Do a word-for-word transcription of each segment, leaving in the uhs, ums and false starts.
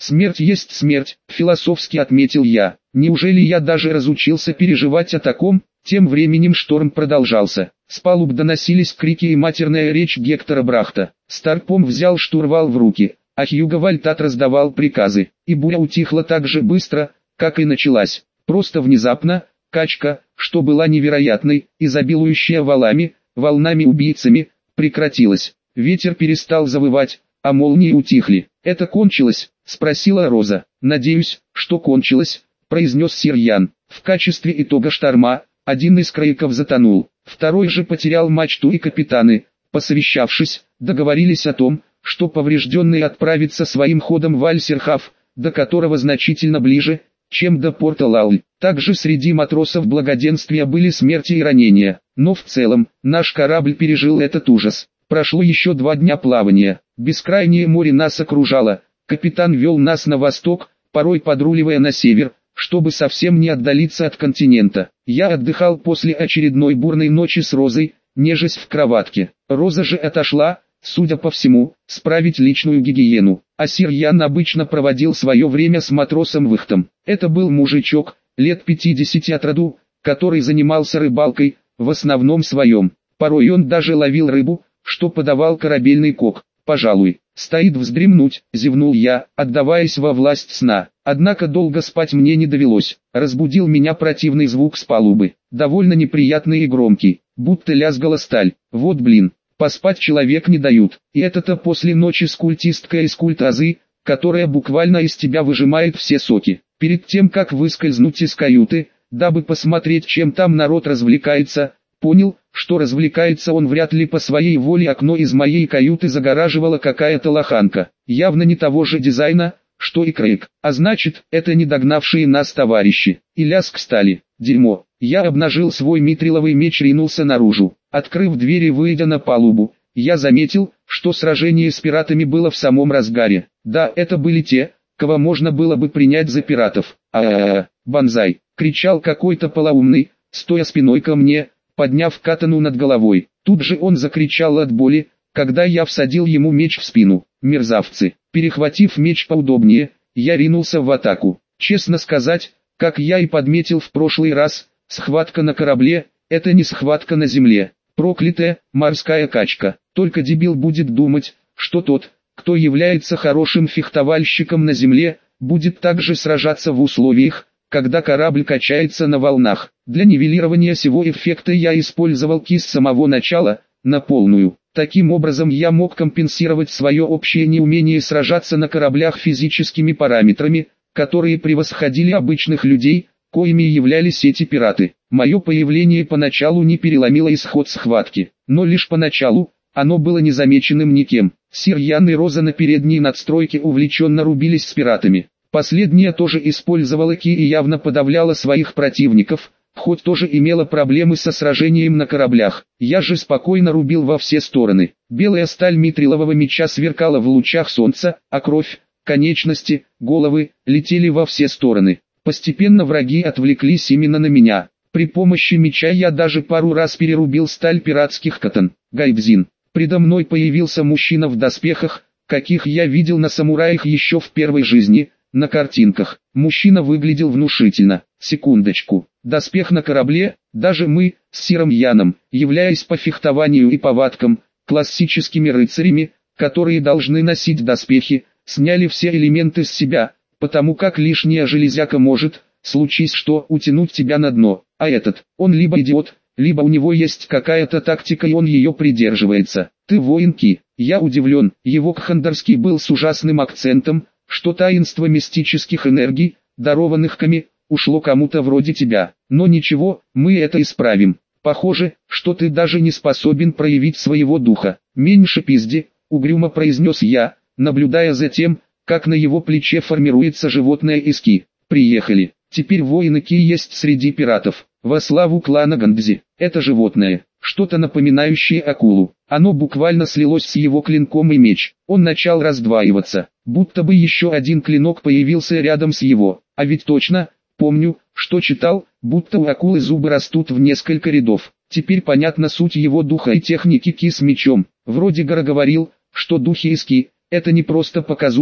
Смерть есть смерть, философски отметил я. Неужели я даже разучился переживать о таком? Тем временем шторм продолжался. С палуб доносились крики и матерная речь Гектора Брахта. Старпом взял штурвал в руки, а Хьюго Вальтат раздавал приказы. И буря утихла так же быстро, как и началась. Просто внезапно, качка, что была невероятной, изобилующая валами, волнами-убийцами, прекратилась. Ветер перестал завывать, а молнии утихли. «Это кончилось?» — спросила Роза. «Надеюсь, что кончилось», — произнес сир Ян. В качестве итога шторма, один из крейков затонул, второй же потерял мачту и капитаны, посовещавшись, договорились о том, что поврежденный отправится своим ходом в Альсерхаф, до которого значительно ближе, чем до порта Лауль. Также среди матросов благоденствия были смерти и ранения, но в целом, наш корабль пережил этот ужас. Прошло еще два дня плавания, бескрайнее море нас окружало, капитан вел нас на восток, порой подруливая на север, чтобы совсем не отдалиться от континента. Я отдыхал после очередной бурной ночи с Розой, нежесть в кроватке. Роза же отошла, судя по всему, справить личную гигиену, а сир Ян обычно проводил свое время с матросом Вихтом. Это был мужичок, лет пятидесяти от роду, который занимался рыбалкой, в основном своем. Порой он даже ловил рыбу, что подавал корабельный кок. «Пожалуй, стоит вздремнуть», — зевнул я, отдаваясь во власть сна. Однако долго спать мне не довелось. Разбудил меня противный звук с палубы, довольно неприятный и громкий, будто лязгала сталь. Вот блин, поспать человек не дают. И это-то после ночи с культисткой из культа Азы, которая буквально из тебя выжимает все соки. Перед тем как выскользнуть из каюты, дабы посмотреть, чем там народ развлекается, понял, что развлекается он вряд ли по своей воле. Окно из моей каюты загораживала какая-то лоханка, явно не того же дизайна, что и Крейг, а значит, это не догнавшие нас товарищи. И лязг стали. Дерьмо. Я обнажил свой митриловый меч и ринулся наружу. Открыв дверь и выйдя на палубу, я заметил, что сражение с пиратами было в самом разгаре. Да, это были те, кого можно было бы принять за пиратов. А-а-а, банзай, кричал какой-то полоумный, стоя спиной ко мне, подняв катану над головой. Тут же он закричал от боли, когда я всадил ему меч в спину. Мерзавцы. Перехватив меч поудобнее, я ринулся в атаку. Честно сказать, как я и подметил в прошлый раз, схватка на корабле – это не схватка на земле. Проклятая, морская качка. Только дебил будет думать, что тот, кто является хорошим фехтовальщиком на земле, будет также сражаться в условиях, когда корабль качается на волнах. Для нивелирования всего эффекта я использовал ки с самого начала, на полную. Таким образом я мог компенсировать свое общее неумение сражаться на кораблях физическими параметрами, которые превосходили обычных людей, коими являлись эти пираты. Мое появление поначалу не переломило исход схватки, но лишь поначалу, оно было незамеченным никем. Сир Ян и Роза на передней надстройке увлеченно рубились с пиратами. Последняя тоже использовала ки и явно подавляла своих противников, хоть тоже имела проблемы со сражением на кораблях. Я же спокойно рубил во все стороны. Белая сталь митрилового меча сверкала в лучах солнца, а кровь, конечности, головы, летели во все стороны. Постепенно враги отвлеклись именно на меня. При помощи меча я даже пару раз перерубил сталь пиратских катан. Гайбзин. Предо мной появился мужчина в доспехах, каких я видел на самураях еще в первой жизни, на картинках. Мужчина выглядел внушительно. Секундочку. Доспех на корабле, даже мы, с сиром Яном, являясь по фехтованию и повадкам, классическими рыцарями, которые должны носить доспехи, сняли все элементы с себя, потому как лишняя железяка может, случись что, утянуть тебя на дно, а этот, он либо идиот, либо у него есть какая-то тактика и он ее придерживается. Ты воин ки. Я удивлен, его кхандерский был с ужасным акцентом, что таинство мистических энергий, дарованных ками, ушло кому-то вроде тебя. Но ничего, мы это исправим. Похоже, что ты даже не способен проявить своего духа. Меньше пизди, угрюмо произнес я, наблюдая за тем, как на его плече формируется животное из ки. Приехали. Теперь воины ки есть среди пиратов. Во славу клана Гандзи. Это животное, что-то напоминающее акулу. Оно буквально слилось с его клинком и меч. Он начал раздваиваться, будто бы еще один клинок появился рядом с его. А ведь точно, помню, что читал, будто у акулы зубы растут в несколько рядов. Теперь понятна суть его духа и техники ки с мечом. Вроде Гора говорил, что духи из ки – это не просто показуха,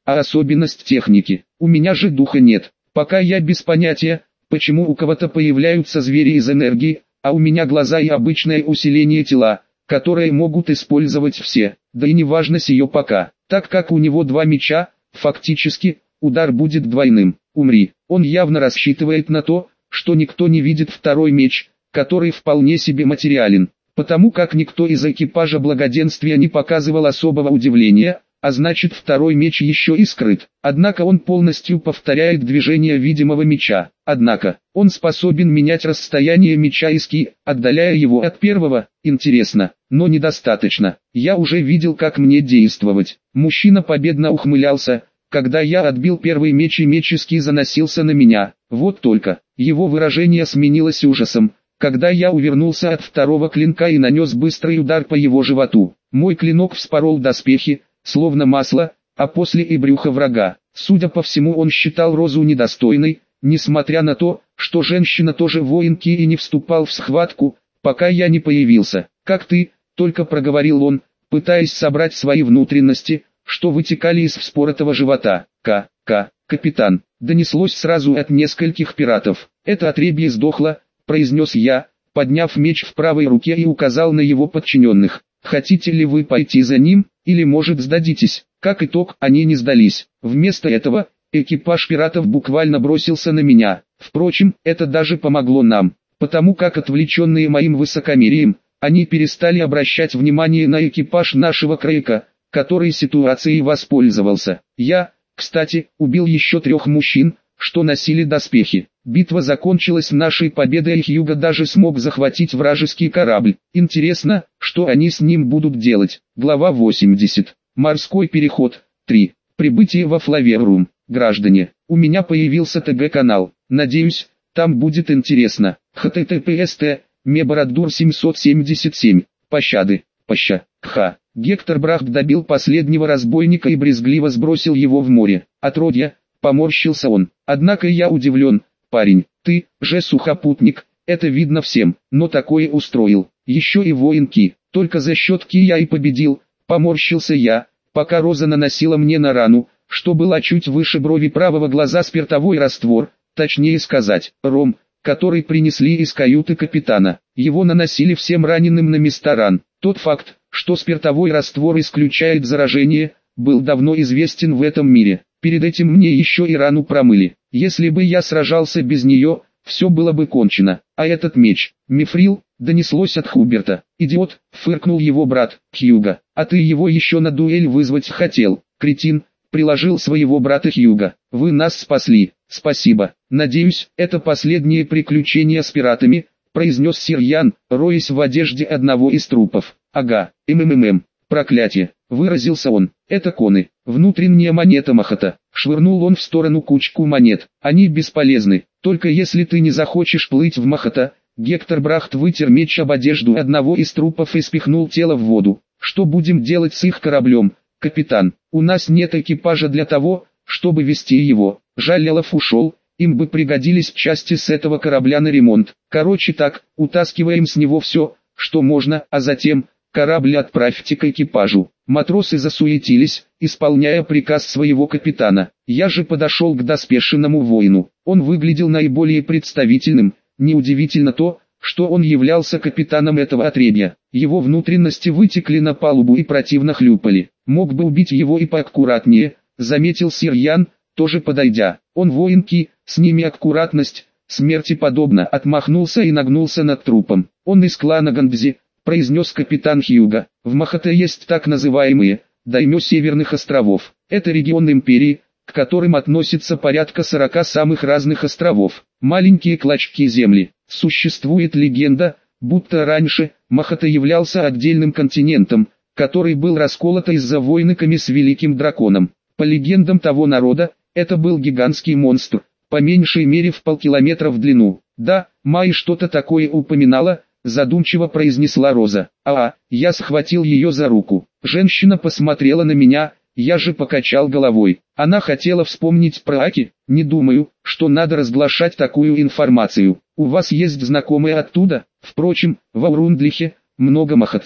а особенность техники. У меня же духа нет. Пока я без понятия, почему у кого-то появляются звери из энергии, а у меня глаза и обычное усиление тела, которые могут использовать все, да и не важно сие пока, так как у него два меча, фактически, удар будет двойным. Умри. Он явно рассчитывает на то, что никто не видит второй меч, который вполне себе материален, потому как никто из экипажа благоденствия не показывал особого удивления, а значит второй меч еще и скрыт. Однако он полностью повторяет движение видимого меча. Однако, он способен менять расстояние меча и ски, отдаляя его от первого. Интересно, но недостаточно. Я уже видел, как мне действовать. Мужчина победно ухмылялся, когда я отбил первый меч и меч и ски заносился на меня. Вот только, его выражение сменилось ужасом, когда я увернулся от второго клинка и нанес быстрый удар по его животу. Мой клинок вспорол доспехи, словно масло, а после и брюхо врага. Судя по всему, он считал Розу недостойной, несмотря на то, что женщина тоже воинки и не вступал в схватку, пока я не появился. «Как ты?» — только проговорил он, пытаясь собрать свои внутренности, что вытекали из вспоротого живота. «К, К, капитан!» — донеслось сразу от нескольких пиратов. «Это отребье сдохло», — произнес я, подняв меч в правой руке и указал на его подчиненных. «Хотите ли вы пойти за ним, или может сдадитесь?» Как итог, они не сдались. Вместо этого, экипаж пиратов буквально бросился на меня. Впрочем, это даже помогло нам, потому как отвлеченные моим высокомерием, они перестали обращать внимание на экипаж нашего крейка, который ситуацией воспользовался. Я, кстати, убил еще трех мужчин, что носили доспехи. Битва закончилась нашей победой, и Хьюго даже смог захватить вражеский корабль. Интересно, что они с ним будут делать. Глава восемьдесят. Морской переход. три. Прибытие во Флаверрум. Граждане, у меня появился ТГ-канал. Надеюсь, там будет интересно. https Мебородур семьсот семьдесят семь. Пощады. Поща. Ха. Гектор Брахт добил последнего разбойника и брезгливо сбросил его в море. Отродья, поморщился он. Однако я удивлен. Парень, ты же сухопутник, это видно всем, но такое устроил. Еще и воинки, только за счет ки я и победил. Поморщился я, пока Роза наносила мне на рану, что была чуть выше брови правого глаза, спиртовой раствор, точнее сказать, ром, который принесли из каюты капитана. Его наносили всем раненым на места ран. Тот факт, что спиртовой раствор исключает заражение, был давно известен в этом мире. Перед этим мне еще и рану промыли. Если бы я сражался без нее, все было бы кончено. А этот меч, мифрил, донеслось от Хуберта. «Идиот», — фыркнул его брат, Хьюго. «А ты его еще на дуэль вызвать хотел, кретин», — приложил своего брата Хьюго. «Вы нас спасли, спасибо. Надеюсь, это последнее приключение с пиратами», — произнес сир Ян, роясь в одежде одного из трупов. «Ага, мммм, проклятие», — выразился он. «Это коны, внутренняя монета Махата». Швырнул он в сторону кучку монет. «Они бесполезны, только если ты не захочешь плыть в Махата». Гектор Брахт вытер меч об одежду одного из трупов и спихнул тело в воду. «Что будем делать с их кораблем, капитан? У нас нет экипажа для того, чтобы вести его». Жалелов ушел, им бы пригодились части с этого корабля на ремонт. Короче так, утаскиваем с него все, что можно, а затем, корабль отправьте к экипажу. Матросы засуетились, исполняя приказ своего капитана. Я же подошел к доспешенному воину. Он выглядел наиболее представительным. Неудивительно то, что он являлся капитаном этого отребья. Его внутренности вытекли на палубу и противно хлюпали. «Мог бы убить его и поаккуратнее», — заметил сир Ян, тоже подойдя. «Он воинки, с ними аккуратность, смерти подобно», — отмахнулся и нагнулся над трупом. «Он из клана Гандзи», — произнес капитан Хьюго. «В Махате есть так называемые даймё Северных островов. Это регион империи, к которым относится порядка сорока самых разных островов. Маленькие клочки земли. Существует легенда, будто раньше Махата являлся отдельным континентом, который был расколот из-за войны Ками с Великим Драконом. По легендам того народа, это был гигантский монстр, по меньшей мере в полкилометра в длину. «Да, Майи что-то такое упоминала», — задумчиво произнесла Роза. «А, я схватил ее за руку». Женщина посмотрела на меня, я же покачал головой. Она хотела вспомнить про Аки. «Не думаю, что надо разглашать такую информацию. У вас есть знакомые оттуда? Впрочем, в Аурундлихе много махатцев».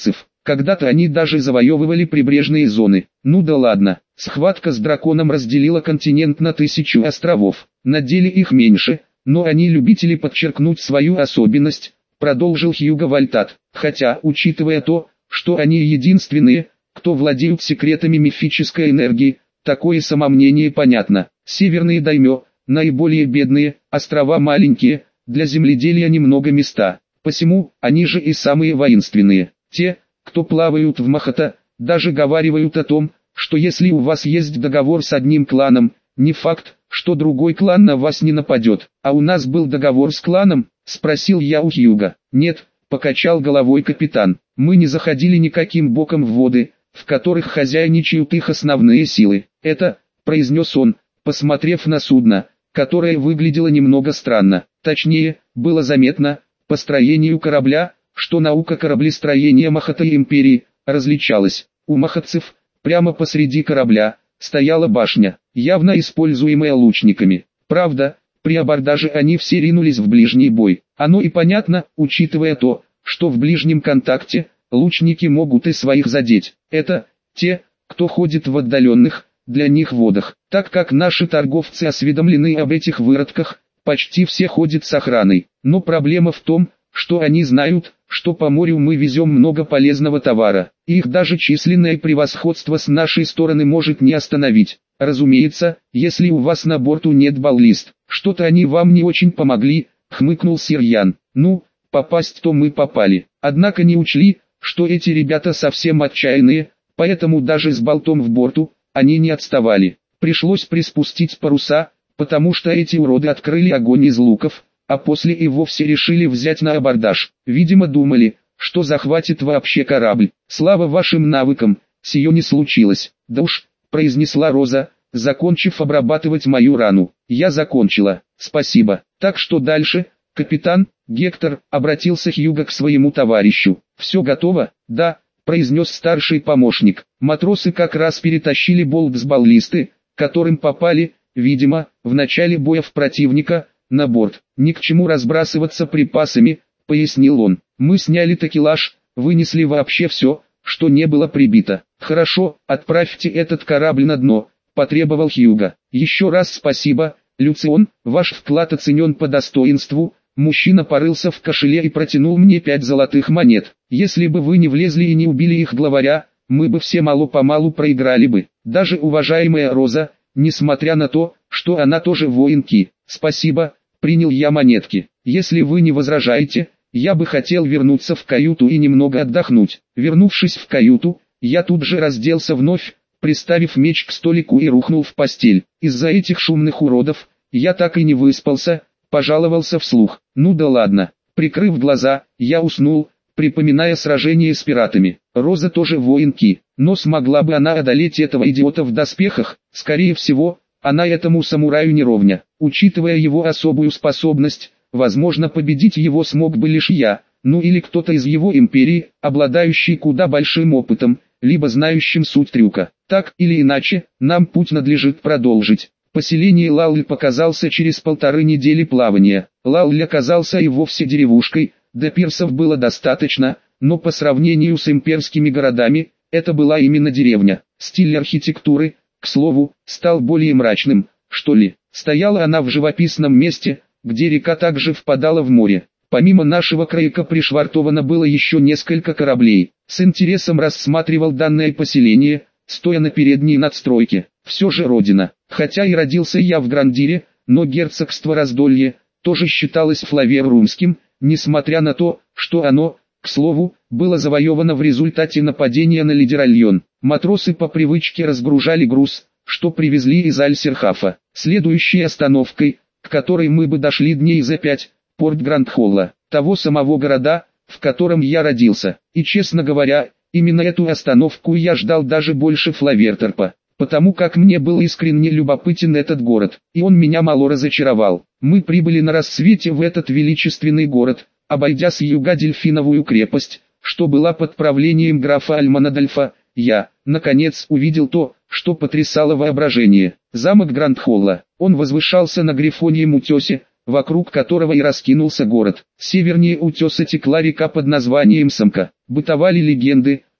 Когда-то они даже завоевывали прибрежные зоны. Ну да ладно, схватка с драконом разделила континент на тысячу островов. На деле их меньше, но они любители подчеркнуть свою особенность, продолжил Хьюго Вальтат. Хотя, учитывая то, что они единственные, кто владеют секретами мифической энергии, такое самомнение понятно. Северные даймё, наиболее бедные, острова маленькие, для земледелия немного места. Посему, они же и самые воинственные. Те, кто плавают в Махата, даже говаривают о том, что если у вас есть договор с одним кланом, не факт, что другой клан на вас не нападет. А у нас был договор с кланом? Спросил я у Хьюго. Нет, покачал головой капитан. Мы не заходили никаким боком в воды, в которых хозяйничают их основные силы. Это, произнес он, посмотрев на судно, которое выглядело немного странно. Точнее, было заметно, по строению корабля, что наука кораблестроения Махата и Империи различалась. У махатцев, прямо посреди корабля, стояла башня, явно используемая лучниками. Правда, при абордаже они все ринулись в ближний бой. Оно и понятно, учитывая то, что в ближнем контакте лучники могут и своих задеть. Это те, кто ходит в отдаленных, для них водах. Так как наши торговцы осведомлены об этих выродках, почти все ходят с охраной. Но проблема в том, что они знают, что по морю мы везем много полезного товара. Их даже численное превосходство с нашей стороны может не остановить. Разумеется, если у вас на борту нет баллист. Что-то они вам не очень помогли, хмыкнул Сирьян. Ну, попасть-то мы попали. Однако не учли, что эти ребята совсем отчаянные, поэтому даже с болтом в борту, они не отставали. Пришлось приспустить паруса, потому что эти уроды открыли огонь из луков, а после и вовсе решили взять на абордаж. Видимо думали, что захватит вообще корабль. Слава вашим навыкам, сие не случилось. Да уж, произнесла Роза, закончив обрабатывать мою рану. Я закончила, спасибо. Так что дальше, капитан? Гектор, обратился Хьюго к своему товарищу. Все готово? Да, произнес старший помощник. Матросы как раз перетащили болт с баллисты, которым попали, видимо, в начале боя в противника, на борт. Ни к чему разбрасываться припасами, пояснил он. Мы сняли такелаж, вынесли вообще все, что не было прибито. Хорошо, отправьте этот корабль на дно, потребовал Хьюго. Еще раз спасибо, Люцион, ваш вклад оценен по достоинству. Мужчина порылся в кошеле и протянул мне пять золотых монет. Если бы вы не влезли и не убили их главаря, мы бы все мало-помалу проиграли бы. Даже уважаемая Роза, несмотря на то, что она тоже воинки. Спасибо, принял я монетки. Если вы не возражаете, я бы хотел вернуться в каюту и немного отдохнуть. Вернувшись в каюту, я тут же разделся вновь, приставив меч к столику и рухнул в постель. Из-за этих шумных уродов, я так и не выспался, пожаловался вслух. Ну да ладно. Прикрыв глаза, я уснул, припоминая сражение с пиратами. Роза тоже воинки, но смогла бы она одолеть этого идиота в доспехах? Скорее всего, она этому самураю не ровня. Учитывая его особую способность, возможно победить его смог бы лишь я, ну или кто-то из его империи, обладающий куда большим опытом, либо знающим суть трюка. Так или иначе, нам путь надлежит продолжить. Поселение Лауль показался через полторы недели плавания. Лауль оказался и вовсе деревушкой, до пирсов было достаточно, но по сравнению с имперскими городами, это была именно деревня. Стиль архитектуры, к слову, стал более мрачным, что ли. Стояла она в живописном месте, где река также впадала в море. Помимо нашего крейка пришвартовано было еще несколько кораблей. С интересом рассматривал данное поселение, стоя на передней надстройке. Все же родина. Хотя и родился я в Грандире, но герцогство Раздолье тоже считалось флаверумским, несмотря на то, что оно, к слову, было завоевано в результате нападения на Лидеральон. Матросы по привычке разгружали груз, что привезли из Альсерхафа. Следующей остановкой, к которой мы бы дошли дней за пять, порт Грандхолла, того самого города, в котором я родился. И честно говоря, именно эту остановку я ждал даже больше Флавертерпа, потому как мне был искренне любопытен этот город, и он меня мало разочаровал. Мы прибыли на рассвете в этот величественный город, обойдя с юга Дельфиновую крепость, что была под правлением графа Альманадольфа. Я, наконец, увидел то, что потрясало воображение. Замок Грандхолла. Он возвышался на Грифоньем утесе, вокруг которого и раскинулся город. Севернее утеса текла река под названием Самка. Бытовали легенды,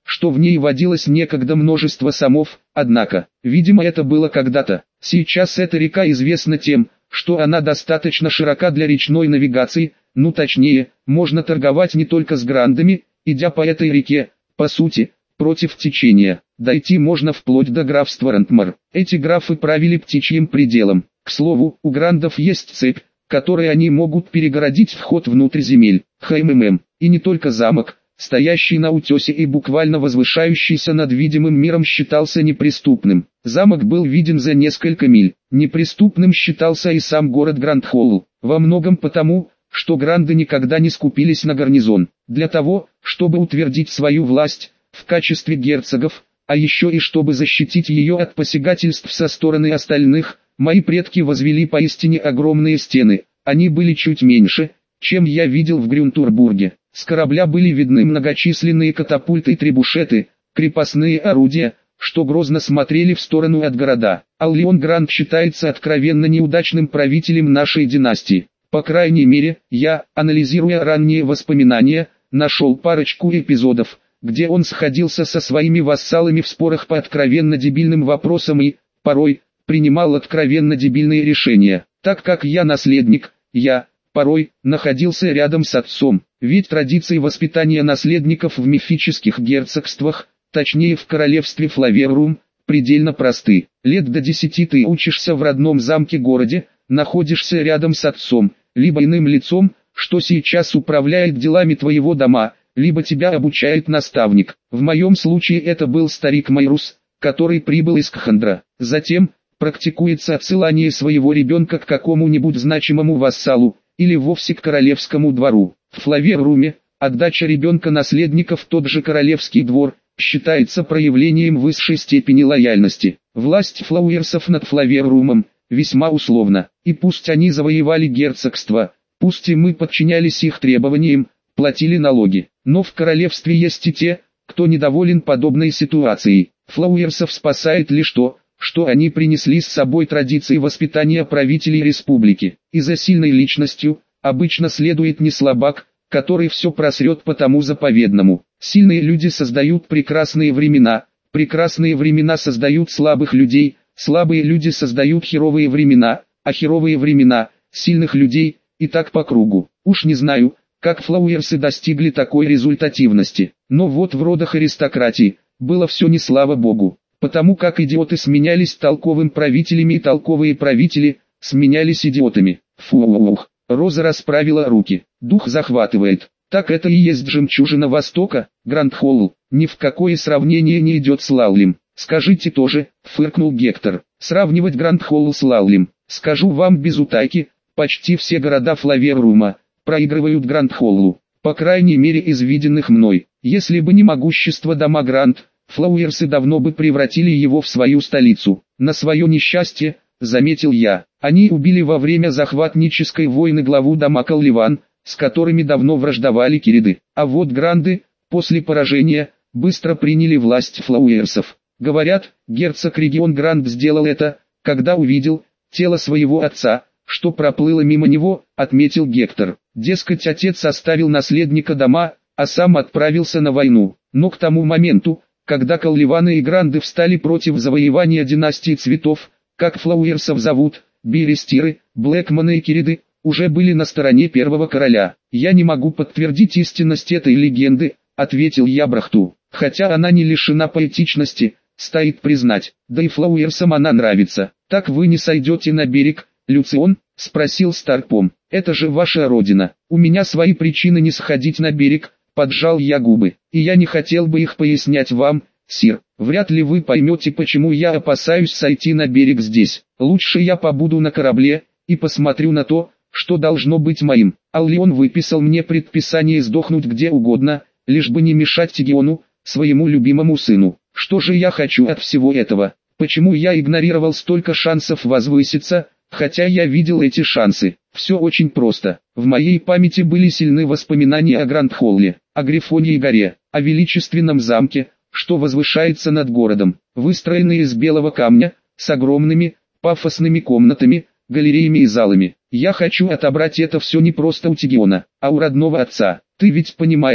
что в ней водилось некогда множество самов, однако, видимо это было когда-то. Сейчас эта река известна тем, что она достаточно широка для речной навигации, ну точнее, можно торговать не только с грандами, идя по этой реке, по сути, против течения. Дойти можно вплоть до графства Рантмар. Эти графы правили птичьим пределом. К слову, у грандов есть цепь, которой они могут перегородить вход внутрь земель. ХММ. И не только замок, стоящий на утесе и буквально возвышающийся над видимым миром, считался неприступным. Замок был виден за несколько миль. Неприступным считался и сам город Гранд-Холл. Во многом потому, что гранды никогда не скупились на гарнизон. Для того, чтобы утвердить свою власть в качестве герцогов, а еще и чтобы защитить ее от посягательств со стороны остальных, мои предки возвели поистине огромные стены. Они были чуть меньше, чем я видел в Грюнтурбурге. С корабля были видны многочисленные катапульты и требушеты, крепостные орудия, что грозно смотрели в сторону от города. Аллион Гранд считается откровенно неудачным правителем нашей династии. По крайней мере, я, анализируя ранние воспоминания, нашел парочку эпизодов, где он сходился со своими вассалами в спорах по откровенно дебильным вопросам и, порой, принимал откровенно дебильные решения. Так как я наследник, я, порой, находился рядом с отцом, ведь традиции воспитания наследников в мифических герцогствах, точнее в королевстве Флаверрум, предельно просты. Лет до десяти ты учишься в родном замке-городе, находишься рядом с отцом, либо иным лицом, что сейчас управляет делами твоего дома, либо тебя обучает наставник. В моем случае это был старик Майрус, который прибыл из Кхандра. Затем, практикуется отсылание своего ребенка к какому-нибудь значимому вассалу, или вовсе к королевскому двору. В Флаверруме, отдача ребенка-наследника в тот же королевский двор, считается проявлением высшей степени лояльности. Власть флауэрсов над Флаверрумом весьма условна, и пусть они завоевали герцогство, пусть и мы подчинялись их требованиям, платили налоги, но в королевстве есть и те, кто недоволен подобной ситуацией. Флауэрсов спасает лишь то, что они принесли с собой традиции воспитания правителей республики, и за сильной личностью обычно следует не слабак, который все просрет по тому заповедному. Сильные люди создают прекрасные времена, прекрасные времена создают слабых людей, слабые люди создают херовые времена, а херовые времена – сильных людей, и так по кругу. Уж не знаю, как флауэрсы достигли такой результативности, но вот в родах аристократии было все не слава богу, потому как идиоты сменялись толковым правителями и толковые правители сменялись идиотами. Фух, Роза расправила руки, дух захватывает. Так это и есть жемчужина Востока, Гранд-Холл, ни в какое сравнение не идет с Лаулем. Скажите тоже, фыркнул Гектор, сравнивать Гранд-Холл с Лаулем. Скажу вам без утайки, почти все города Флаверрума проигрывают Гранд-Холлу, по крайней мере из виденных мной. Если бы не могущество дома Гранд, флауэрсы давно бы превратили его в свою столицу. На свое несчастье, заметил я, они убили во время захватнической войны главу дома Калливан, с которыми давно враждовали кириды. А вот Гранды, после поражения, быстро приняли власть флауэрсов. Говорят, герцог регион Гранд сделал это, когда увидел тело своего отца, что проплыло мимо него, отметил Гектор. Дескать, отец оставил наследника дома, а сам отправился на войну. Но к тому моменту, когда Калливаны и Гранды встали против завоевания династии цветов, как флауэрсов зовут, Берестиры, Блэкманы и Кириды, уже были на стороне первого короля. Я не могу подтвердить истинность этой легенды, ответил я Брахту, хотя она не лишена поэтичности, стоит признать, да и флауэрсам она нравится. Так вы не сойдете на берег, Люцион? Спросил Старпом. Это же ваша родина. У меня свои причины не сходить на берег, поджал я губы, и я не хотел бы их пояснять вам, сир. Вряд ли вы поймете, почему я опасаюсь сойти на берег здесь. Лучше я побуду на корабле и посмотрю на то, что должно быть моим. Аллион выписал мне предписание сдохнуть где угодно, лишь бы не мешать Тигиону, своему любимому сыну. Что же я хочу от всего этого? Почему я игнорировал столько шансов возвыситься, хотя я видел эти шансы? Все очень просто. В моей памяти были сильны воспоминания о Гранд-Холле, о Грифоне и горе, о величественном замке, что возвышается над городом, выстроенный из белого камня, с огромными, пафосными комнатами, галереями и залами. Я хочу отобрать это все не просто у Тигиона, а у родного отца. Ты ведь понимаешь,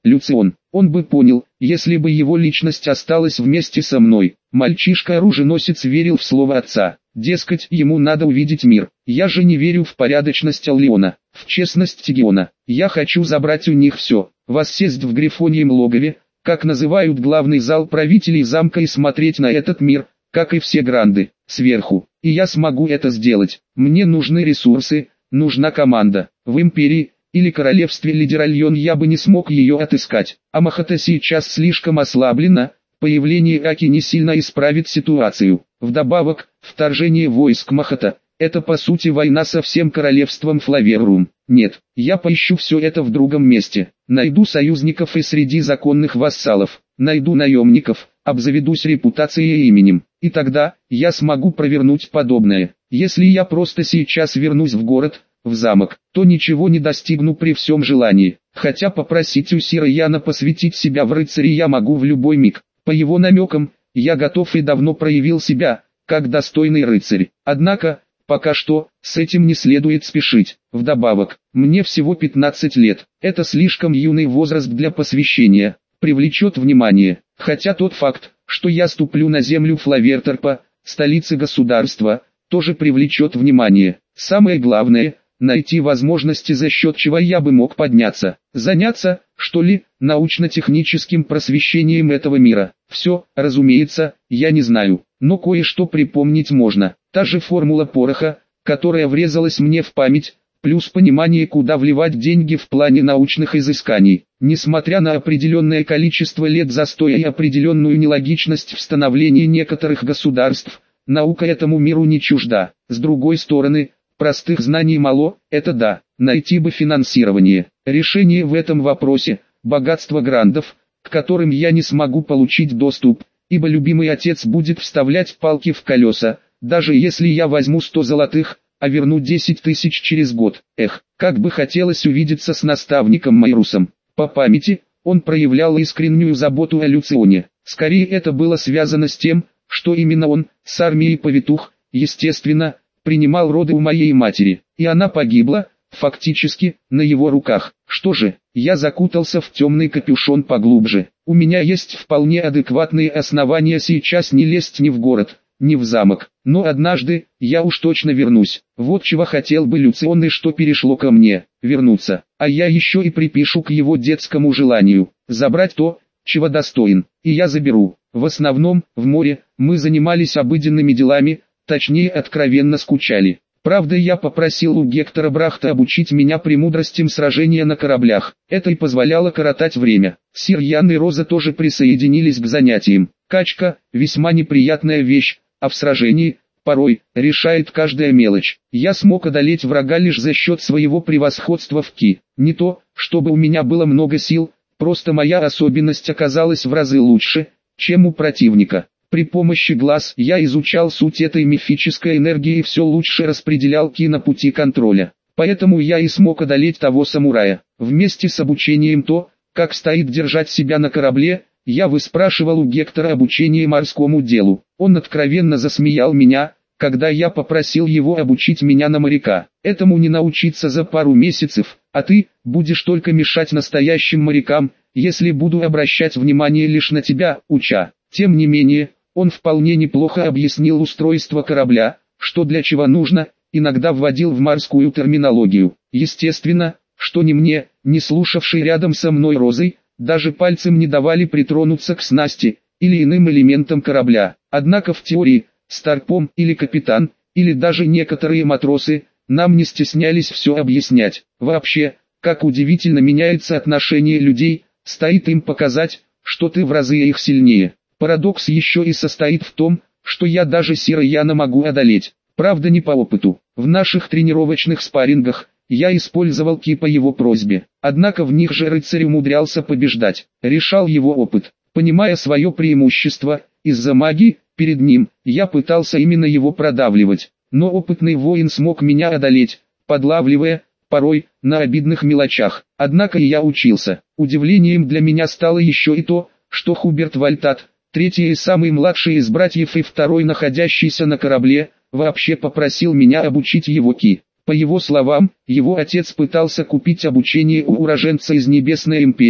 Люцион. Он бы понял, если бы его личность осталась вместе со мной. Мальчишка-оруженосец верил в слово отца. Дескать, ему надо увидеть мир. Я же не верю в порядочность Аллиона, в честность Тигиона. Я хочу забрать у них все, воссесть в Грифонием логове, как называют главный зал правителей замка, и смотреть на этот мир, как и все гранды, сверху. И я смогу это сделать. Мне нужны ресурсы, нужна команда. В Империи или Королевстве Лидеральон я бы не смог ее отыскать. А Махата сейчас слишком ослаблена, появление Аки не сильно исправит ситуацию. Вдобавок, вторжение войск Махата – это по сути война со всем королевством Флаверрум. Нет, я поищу все это в другом месте. Найду союзников и среди законных вассалов. Найду наемников, обзаведусь репутацией и именем. И тогда, я смогу провернуть подобное. Если я просто сейчас вернусь в город, в замок, то ничего не достигну при всем желании. Хотя попросить у Сираяна посвятить себя в рыцари я могу в любой миг. По его намекам, я готов и давно проявил себя, как достойный рыцарь. Однако, пока что, с этим не следует спешить. Вдобавок, мне всего пятнадцать лет. Это слишком юный возраст для посвящения. Привлечет внимание. Хотя тот факт, что я ступлю на землю Флавертерпа, столицы государства, тоже привлечет внимание. Самое главное – найти возможности, за счет чего я бы мог подняться. Заняться, что ли, научно-техническим просвещением этого мира. Все, разумеется, я не знаю, но кое-что припомнить можно. Та же формула пороха, которая врезалась мне в память, плюс понимание, куда вливать деньги в плане научных изысканий. Несмотря на определенное количество лет застоя и определенную нелогичность в становлении некоторых государств, наука этому миру не чужда. С другой стороны, простых знаний мало, это да, найти бы финансирование. Решение в этом вопросе – богатство грандов, к которым я не смогу получить доступ, ибо любимый отец будет вставлять палки в колеса, даже если я возьму сто золотых, а верну десять тысяч через год. Эх, как бы хотелось увидеться с наставником Майрусом. По памяти, он проявлял искреннюю заботу о Люционе. Скорее это было связано с тем, что именно он, с армией повитух, естественно, принимал роды у моей матери, и она погибла, фактически, на его руках. Что же, я закутался в темный капюшон поглубже. У меня есть вполне адекватные основания сейчас не лезть ни в город, ни в замок. Но однажды, я уж точно вернусь. Вот чего хотел бы Люцион и что перешло ко мне, вернуться. А я еще и припишу к его детскому желанию, забрать то, чего достоин. И я заберу. В основном, в море, мы занимались обыденными делами, точнее откровенно скучали. Правда, я попросил у Гектора Брахта обучить меня премудростям сражения на кораблях. Это и позволяло коротать время. Сир Ян и Роза тоже присоединились к занятиям. Качка – весьма неприятная вещь, а в сражении, порой, решает каждая мелочь. Я смог одолеть врага лишь за счет своего превосходства в ки. Не то, чтобы у меня было много сил, просто моя особенность оказалась в разы лучше, чем у противника. При помощи глаз я изучал суть этой мифической энергии и все лучше распределял ки на пути контроля. Поэтому я и смог одолеть того самурая. Вместе с обучением то, как стоит держать себя на корабле, я выспрашивал у Гектора обучение морскому делу. Он откровенно засмеял меня, когда я попросил его обучить меня на моряка. Этому не научиться за пару месяцев, а ты будешь только мешать настоящим морякам, если буду обращать внимание лишь на тебя, уча. Тем не менее, он вполне неплохо объяснил устройство корабля, что для чего нужно, иногда вводил в морскую терминологию. Естественно, что ни мне, ни слушавшей рядом со мной Розой, даже пальцем не давали притронуться к снасти или иным элементам корабля. Однако в теории, старпом или капитан, или даже некоторые матросы, нам не стеснялись все объяснять. Вообще, как удивительно меняется отношение людей, стоит им показать, что ты в разы их сильнее. Парадокс еще и состоит в том, что я даже Сираяна могу одолеть. Правда, не по опыту. В наших тренировочных спаррингах я использовал ки по его просьбе. Однако в них же рыцарь умудрялся побеждать. Решал его опыт. Понимая свое преимущество, из-за магии, перед ним, я пытался именно его продавливать. Но опытный воин смог меня одолеть, подлавливая, порой, на обидных мелочах. Однако и я учился. Удивлением для меня стало еще и то, что Хуберт Вальтат, третий и самый младший из братьев и второй находящийся на корабле, вообще попросил меня обучить его ки. По его словам, его отец пытался купить обучение у уроженца из Небесной Империи,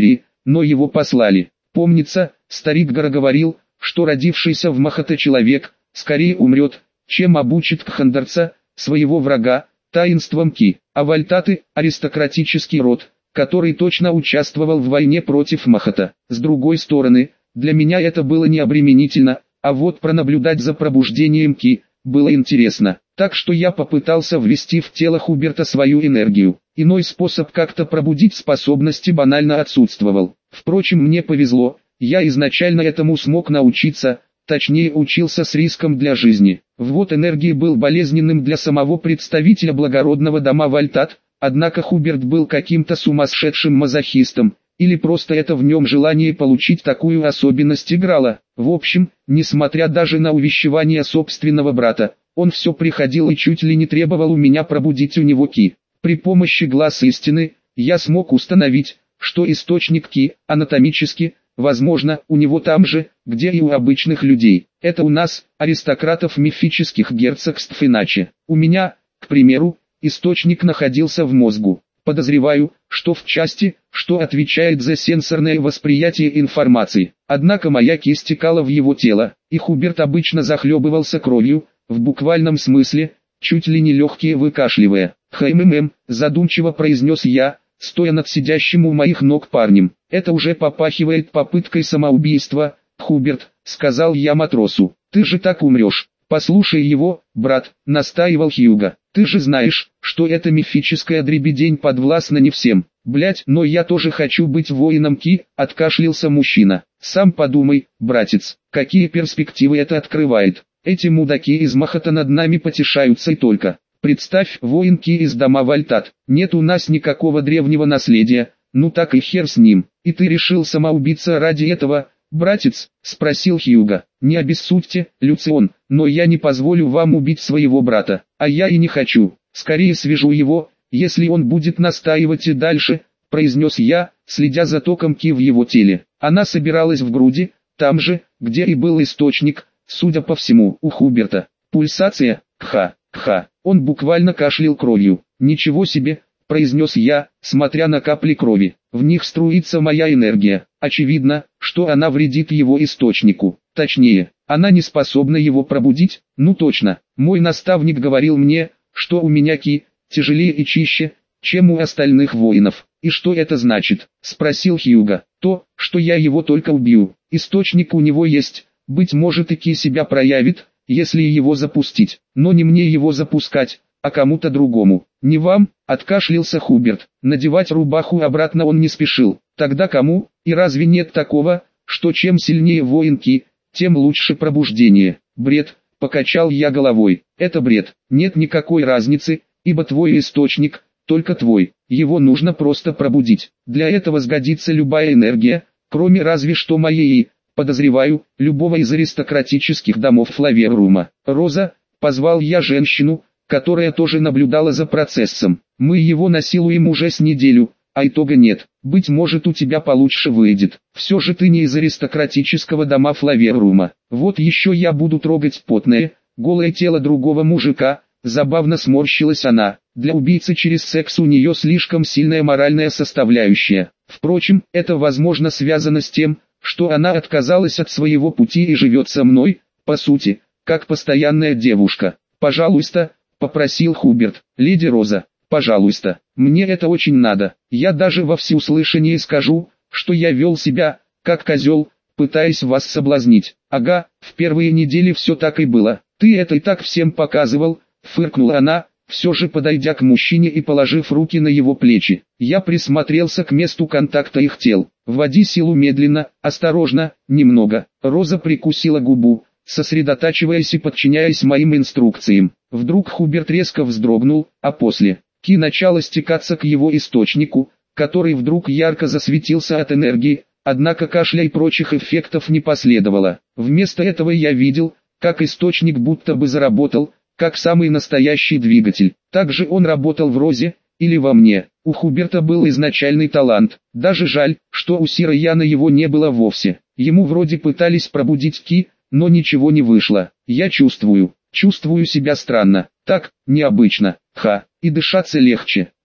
но его послали. Помнится, старик Гора говорил, что родившийся в Махата человек, скорее умрет, чем обучит кхандарца, своего врага, таинствам ки. А вальтаты – аристократический род, который точно участвовал в войне против Махата. С другой стороны, для меня это было не обременительно, а вот пронаблюдать за пробуждением ки было интересно. Так что я попытался ввести в тело Хуберта свою энергию. Иной способ как-то пробудить способности банально отсутствовал. Впрочем, мне повезло, я изначально этому смог научиться, точнее учился с риском для жизни. Ввод энергии был болезненным для самого представителя благородного дома Вальтат, однако Хуберт был каким-то сумасшедшим мазохистом, или просто это в нем желание получить такую особенность играло. В общем, несмотря даже на увещевание собственного брата, он все приходил и чуть ли не требовал у меня пробудить у него ки. При помощи глаз истины, я смог установить, что источник ки, анатомически, возможно, у него там же, где и у обычных людей. Это у нас, аристократов мифических герцогств иначе. У меня, к примеру, источник находился в мозгу. Подозреваю, что в части, что отвечает за сенсорное восприятие информации. Однако моя ки стекала в его тело, и Хуберт обычно захлебывался кровью, в буквальном смысле, чуть ли не легкие выкашливая. «Хммм», задумчиво произнес я, стоя над сидящим у моих ног парнем. «Это уже попахивает попыткой самоубийства, Хуберт», — сказал я матросу. «Ты же так умрешь». «Послушай его, брат», — настаивал Хьюго. «Ты же знаешь, что эта мифическая дребедень подвластна не всем». «Блять, но я тоже хочу быть воином ки», — откашлялся мужчина. «Сам подумай, братец, какие перспективы это открывает. Эти мудаки из Махата над нами потешаются и только. Представь, воин ки из дома Вальтат. Нет у нас никакого древнего наследия, ну так и хер с ним. И ты решил самоубиться ради этого, братец?» — спросил Хьюго. «Не обессудьте, Люцион, но я не позволю вам убить своего брата, а я и не хочу. Скорее свяжу его, если он будет настаивать и дальше», — произнес я, следя за током ки в его теле. Она собиралась в груди, там же, где и был источник, судя по всему, у Хуберта. Пульсация, кха, кха, он буквально кашлял кровью. «Ничего себе», — произнес я, смотря на капли крови. «В них струится моя энергия. Очевидно, что она вредит его источнику. Точнее, она не способна его пробудить. Ну точно, мой наставник говорил мне, что у меня ки тяжелее и чище, чем у остальных воинов». «И что это значит?» — спросил Хьюго. «То, что я его только убью. Источник у него есть, быть может и ки себя проявит, если его запустить. Но не мне его запускать, а кому-то другому». «Не вам», — откашлялся Хуберт. Надевать рубаху обратно он не спешил. «Тогда кому? И разве нет такого, что чем сильнее воин ки, тем лучше пробуждение?» «Бред», — покачал я головой. «Это бред. Нет никакой разницы, ибо твой источник, только твой. Его нужно просто пробудить. Для этого сгодится любая энергия, кроме разве что моей и, подозреваю, любого из аристократических домов Флаверрума». «Роза», — позвал я женщину, которая тоже наблюдала за процессом. «Мы его насилуем уже с неделю, а итога нет. Быть может, у тебя получше выйдет. Все же ты не из аристократического дома Флаверрума. Вот еще я буду трогать потное, голое тело другого мужика». Забавно сморщилась она. Для убийцы через секс у нее слишком сильная моральная составляющая. Впрочем, это возможно связано с тем, что она отказалась от своего пути и живет со мной, по сути, как постоянная девушка. «Пожалуйста», — попросил Хуберт. «Леди Роза, пожалуйста, мне это очень надо. Я даже во всеуслышание скажу, что я вел себя, как козел, пытаясь вас соблазнить». «Ага, в первые недели все так и было. Ты это и так всем показывал», — фыркнула она, все же подойдя к мужчине и положив руки на его плечи. Я присмотрелся к месту контакта их тел. «Вводи силу медленно, осторожно, немного». Роза прикусила губу, сосредотачиваясь и подчиняясь моим инструкциям. Вдруг Хуберт резко вздрогнул, а после ки начало стекаться к его источнику, который вдруг ярко засветился от энергии, однако кашля и прочих эффектов не последовало. Вместо этого я видел, как источник будто бы заработал, как самый настоящий двигатель. Также он работал в Розе, или во мне. У Хуберта был изначальный талант. Даже жаль, что у Сира Яна его не было вовсе. Ему вроде пытались пробудить ки, но ничего не вышло. Я чувствую, чувствую себя странно. Так, необычно. Ха, и дышаться легче.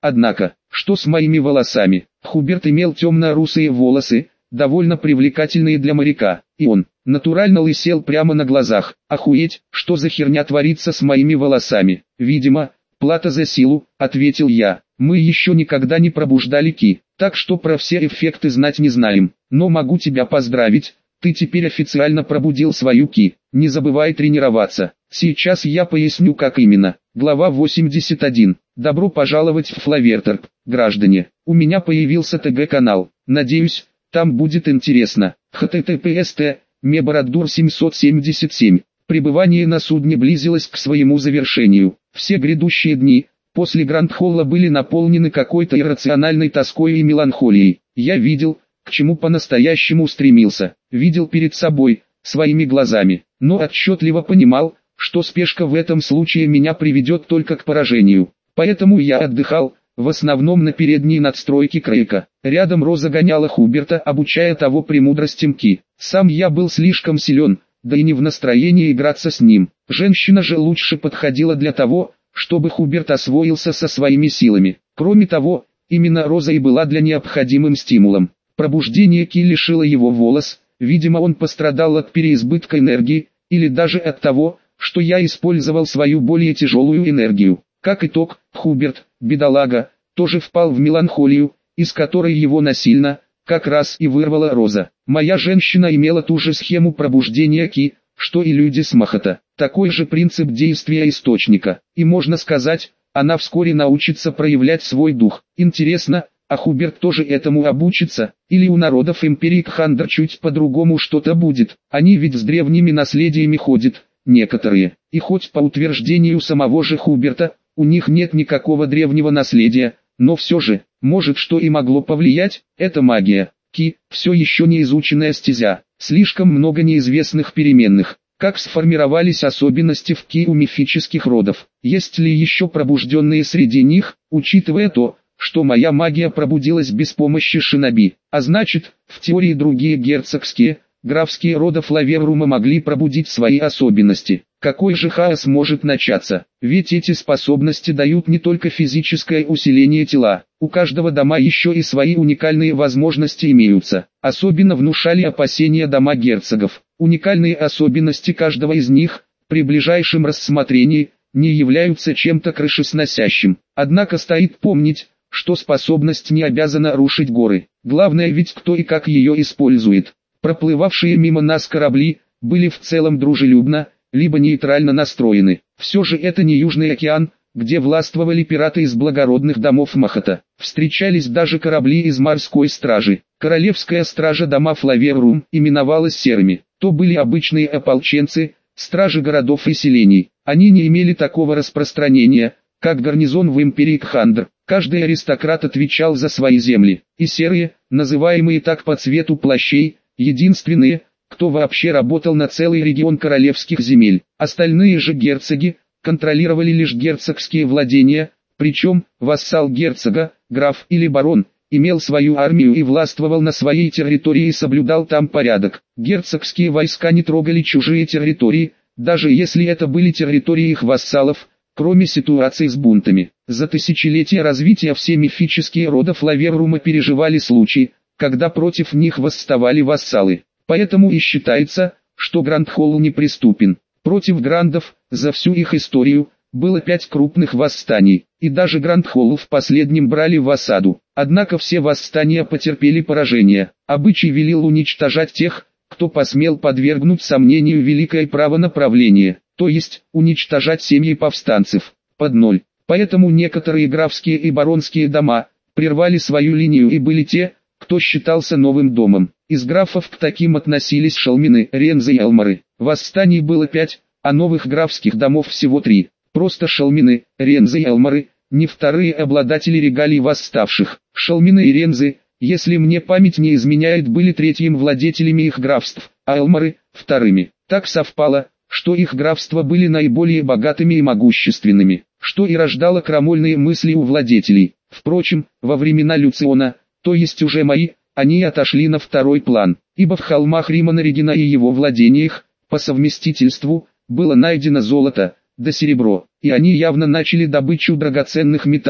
Однако, что с моими волосами? Хуберт имел темно-русые волосы, довольно привлекательные для моряка, и он натурально лысел прямо на глазах. Охуеть, что за херня творится с моими волосами? Видимо, плата за силу, ответил я. Мы еще никогда не пробуждали ки, так что про все эффекты знать не знаем. Но могу тебя поздравить, ты теперь официально пробудил свою ки. Не забывай тренироваться. Сейчас я поясню, как именно. Глава восемьдесят один. Добро пожаловать в Флаверторп, граждане. У меня появился ТГ-канал. Надеюсь, там будет интересно. эйч ти ти пи эс тэ Мебороддур семьсот семьдесят семь. Пребывание на судне близилось к своему завершению. Все грядущие дни после Гранд-Холла были наполнены какой-то иррациональной тоской и меланхолией. Я видел, к чему по-настоящему стремился. Видел перед собой, своими глазами. Но отчетливо понимал, что спешка в этом случае меня приведет только к поражению. Поэтому я отдыхал, в основном на передней надстройке Крейка. Рядом Роза гоняла Хуберта, обучая того премудростям ки. Сам я был слишком силен, да и не в настроении играться с ним. Женщина же лучше подходила для того, чтобы Хуберт освоился со своими силами. Кроме того, именно Роза и была для необходимым стимулом. Пробуждение ки лишило его волос, видимо он пострадал от переизбытка энергии, или даже от того, что я использовал свою более тяжелую энергию. Как итог, Хуберт, бедолага, тоже впал в меланхолию, из которой его насильно, как раз и вырвала Роза. Моя женщина имела ту же схему пробуждения ки, что и люди с Махата. Такой же принцип действия источника. И можно сказать, она вскоре научится проявлять свой дух. Интересно, а Хуберт тоже этому обучится? Или у народов империи Кхандр чуть по-другому что-то будет? Они ведь с древними наследиями ходят, некоторые. И хоть по утверждению самого же Хуберта, у них нет никакого древнего наследия, но все же, может что и могло повлиять, это магия. Ки, все еще не изученная стезя, слишком много неизвестных переменных. Как сформировались особенности в ки у мифических родов? Есть ли еще пробужденные среди них, учитывая то, что моя магия пробудилась без помощи шиноби? А значит, в теории другие герцогские, графские рода Флаверрума могли пробудить свои особенности. Какой же хаос может начаться? Ведь эти способности дают не только физическое усиление тела, у каждого дома еще и свои уникальные возможности имеются. Особенно внушали опасения дома герцогов. Уникальные особенности каждого из них, при ближайшем рассмотрении, не являются чем-то крышесносящим. Однако стоит помнить, что способность не обязана рушить горы. Главное ведь кто и как ее использует. Проплывавшие мимо нас корабли были в целом дружелюбно, либо нейтрально настроены. Все же это не Южный океан, где властвовали пираты из благородных домов Махата. Встречались даже корабли из морской стражи. Королевская стража дома Флаверрум именовалась серыми. То были обычные ополченцы, стражи городов и селений. Они не имели такого распространения, как гарнизон в империи Кхандр. Каждый аристократ отвечал за свои земли. И серые, называемые так по цвету плащей, единственные, кто вообще работал на целый регион королевских земель. Остальные же герцоги контролировали лишь герцогские владения, причем вассал герцога, граф или барон, имел свою армию и властвовал на своей территории и соблюдал там порядок. Герцогские войска не трогали чужие территории, даже если это были территории их вассалов, кроме ситуаций с бунтами. За тысячелетия развития все мифические рода Флаверрума переживали случаи, когда против них восставали вассалы. Поэтому и считается, что Гранд-Холл неприступен. Против грандов, за всю их историю, было пять крупных восстаний, и даже Гранд-Холл в последнем брали в осаду. Однако все восстания потерпели поражение. Обычай велел уничтожать тех, кто посмел подвергнуть сомнению великое право на правление, то есть уничтожать семьи повстанцев, под ноль. Поэтому некоторые графские и баронские дома прервали свою линию и были те, кто считался новым домом. Из графов к таким относились Шалмины, Рензы и Элмары. Восстаний было пять, а новых графских домов всего три. Просто Шалмины, Рензы и Элмары, не вторые обладатели регалий восставших. Шалмины и Рензы, если мне память не изменяет, были третьим владетелями их графств, а Элмары – вторыми. Так совпало, что их графства были наиболее богатыми и могущественными, что и рождало крамольные мысли у владетелей. Впрочем, во времена Люциона, то есть уже мои, они отошли на второй план, ибо в холмах Римана Регина и его владениях, по совместительству, было найдено золото, да серебро, и они явно начали добычу драгоценных металлов.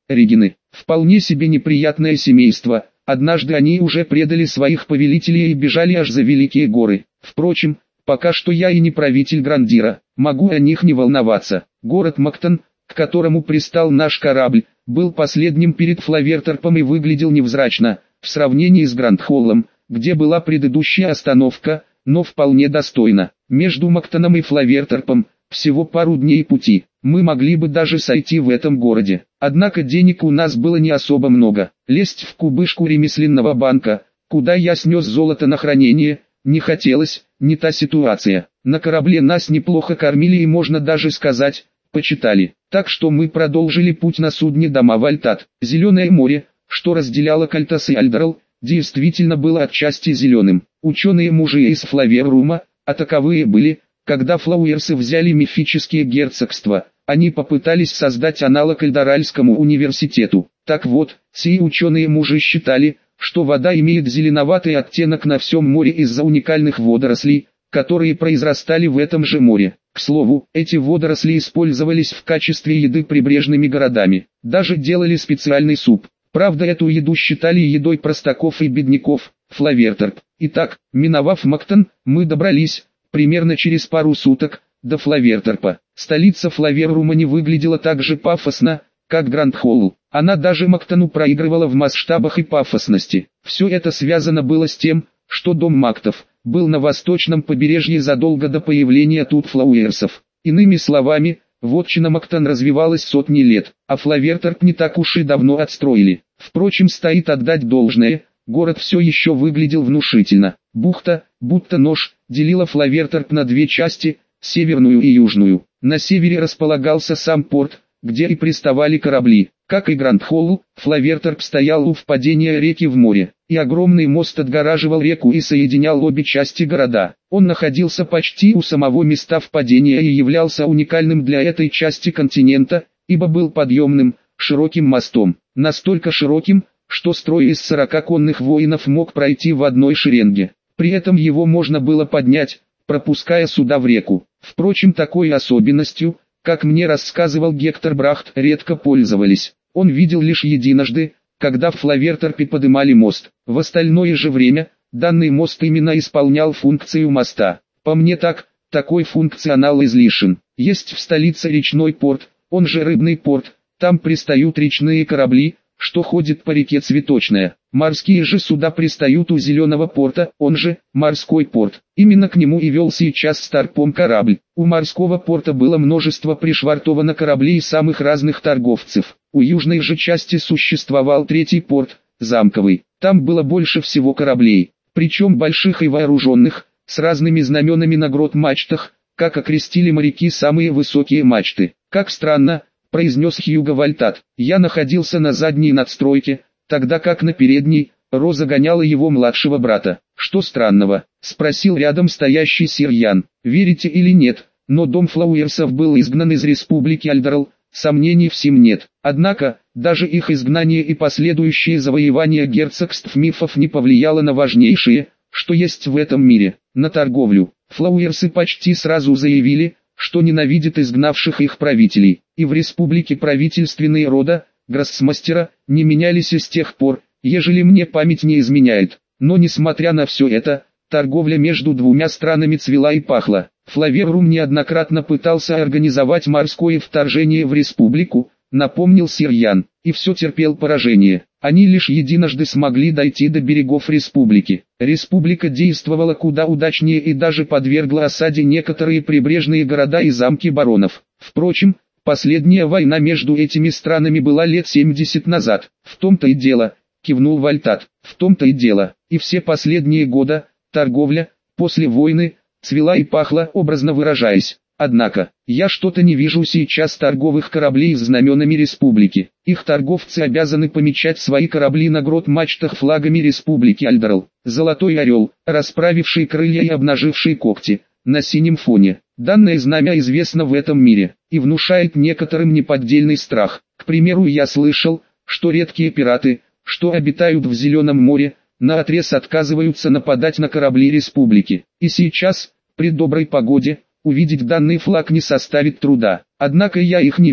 Регины. Вполне себе неприятное семейство. Однажды они уже предали своих повелителей и бежали аж за великие горы. Впрочем, пока что я и не правитель Грандира, могу о них не волноваться. Город Мактон, к которому пристал наш корабль, был последним перед Флавертерпом и выглядел невзрачно, в сравнении с Грандхоллом, где была предыдущая остановка, но вполне достойно. Между Мактоном и Флавертерпом всего пару дней пути. Мы могли бы даже сойти в этом городе. Однако денег у нас было не особо много. Лезть в кубышку ремесленного банка, куда я снес золото на хранение, не хотелось, не та ситуация. На корабле нас неплохо кормили и, можно даже сказать, почитали. Так что мы продолжили путь на судне до Мавальтат. Зеленое море, что разделяло Кальтас и Альдерал, действительно было отчасти зеленым. Ученые-мужи из Флаверрума, а таковые были, когда флауэрсы взяли мифические герцогства, они попытались создать аналог Эльдоральскому университету. Так вот, сии ученые-мужи считали, что вода имеет зеленоватый оттенок на всем море из-за уникальных водорослей, которые произрастали в этом же море. К слову, эти водоросли использовались в качестве еды прибрежными городами. Даже делали специальный суп. Правда, эту еду считали едой простаков и бедняков. Флавертерп. Итак, миновав Мактон, мы добрались, примерно через пару суток, до Флавертерпа. Столица Флаверрума не выглядела так же пафосно, как Грандхолл. Она даже Мактону проигрывала в масштабах и пафосности. Все это связано было с тем, что дом Мактов был на восточном побережье задолго до появления тут флауэрсов. Иными словами, вотчина Мактон развивалась сотни лет, а Флавертерп не так уж и давно отстроили. Впрочем, стоит отдать должное, город все еще выглядел внушительно. Бухта, будто нож, делила Флавертерп на две части, северную и южную. На севере располагался сам порт, где и приставали корабли. Как и Грандхолл, Флавертерп стоял у впадения реки в море, и огромный мост отгораживал реку и соединял обе части города. Он находился почти у самого места впадения и являлся уникальным для этой части континента, ибо был подъемным, широким мостом. Настолько широким, что строй из сорока конных воинов мог пройти в одной шеренге. При этом его можно было поднять, пропуская суда в реку. Впрочем, такой особенностью, как мне рассказывал Гектор Брахт, редко пользовались. Он видел лишь единожды, когда в Флавертерпе подымали мост. В остальное же время, данный мост именно исполнял функцию моста. По мне так, такой функционал излишен. Есть в столице речной порт, он же рыбный порт, там пристают речные корабли, что ходит по реке Цветочная. Морские же суда пристают у Зеленого порта, он же морской порт. Именно к нему и вел сейчас Старпом корабль. У морского порта было множество пришвартовано кораблей самых разных торговцев. У южной же части существовал третий порт, Замковый. Там было больше всего кораблей, причем больших и вооруженных, с разными знаменами на грот-мачтах, как окрестили моряки самые высокие мачты. Как странно, произнес Хьюго Вальтат. Я находился на задней надстройке, тогда как на передней, Роза гоняла его младшего брата. Что странного? Спросил рядом стоящий сир Ян. Верите или нет, но дом флауэрсов был изгнан из республики Альдерал, сомнений в сим нет. Однако, даже их изгнание и последующее завоевание герцогств мифов не повлияло на важнейшее, что есть в этом мире, на торговлю. Флауэрсы почти сразу заявили, что ненавидят изгнавших их правителей, и в республике правительственные рода, гроссмастера, не менялись и с тех пор, ежели мне память не изменяет. Но несмотря на все это, торговля между двумя странами цвела и пахла. Флаверрум неоднократно пытался организовать морское вторжение в республику, напомнил сир Ян, и все терпел поражение. Они лишь единожды смогли дойти до берегов республики. Республика действовала куда удачнее и даже подвергла осаде некоторые прибрежные города и замки баронов. Впрочем, последняя война между этими странами была лет семьдесят назад. В том-то и дело, кивнул Вальтат, в том-то и дело, и все последние года, торговля, после войны, цвела и пахла, образно выражаясь. Однако, я что-то не вижу сейчас торговых кораблей с знаменами республики. Их торговцы обязаны помечать свои корабли на грот-мачтах флагами республики Альдерал. Золотой орел, расправивший крылья и обнаживший когти, на синем фоне. Данное знамя известно в этом мире, и внушает некоторым неподдельный страх. К примеру, я слышал, что редкие пираты, что обитают в Зеленом море, наотрез отказываются нападать на корабли республики. И сейчас, при доброй погоде, увидеть данный флаг не составит труда. Однако я их не вижу.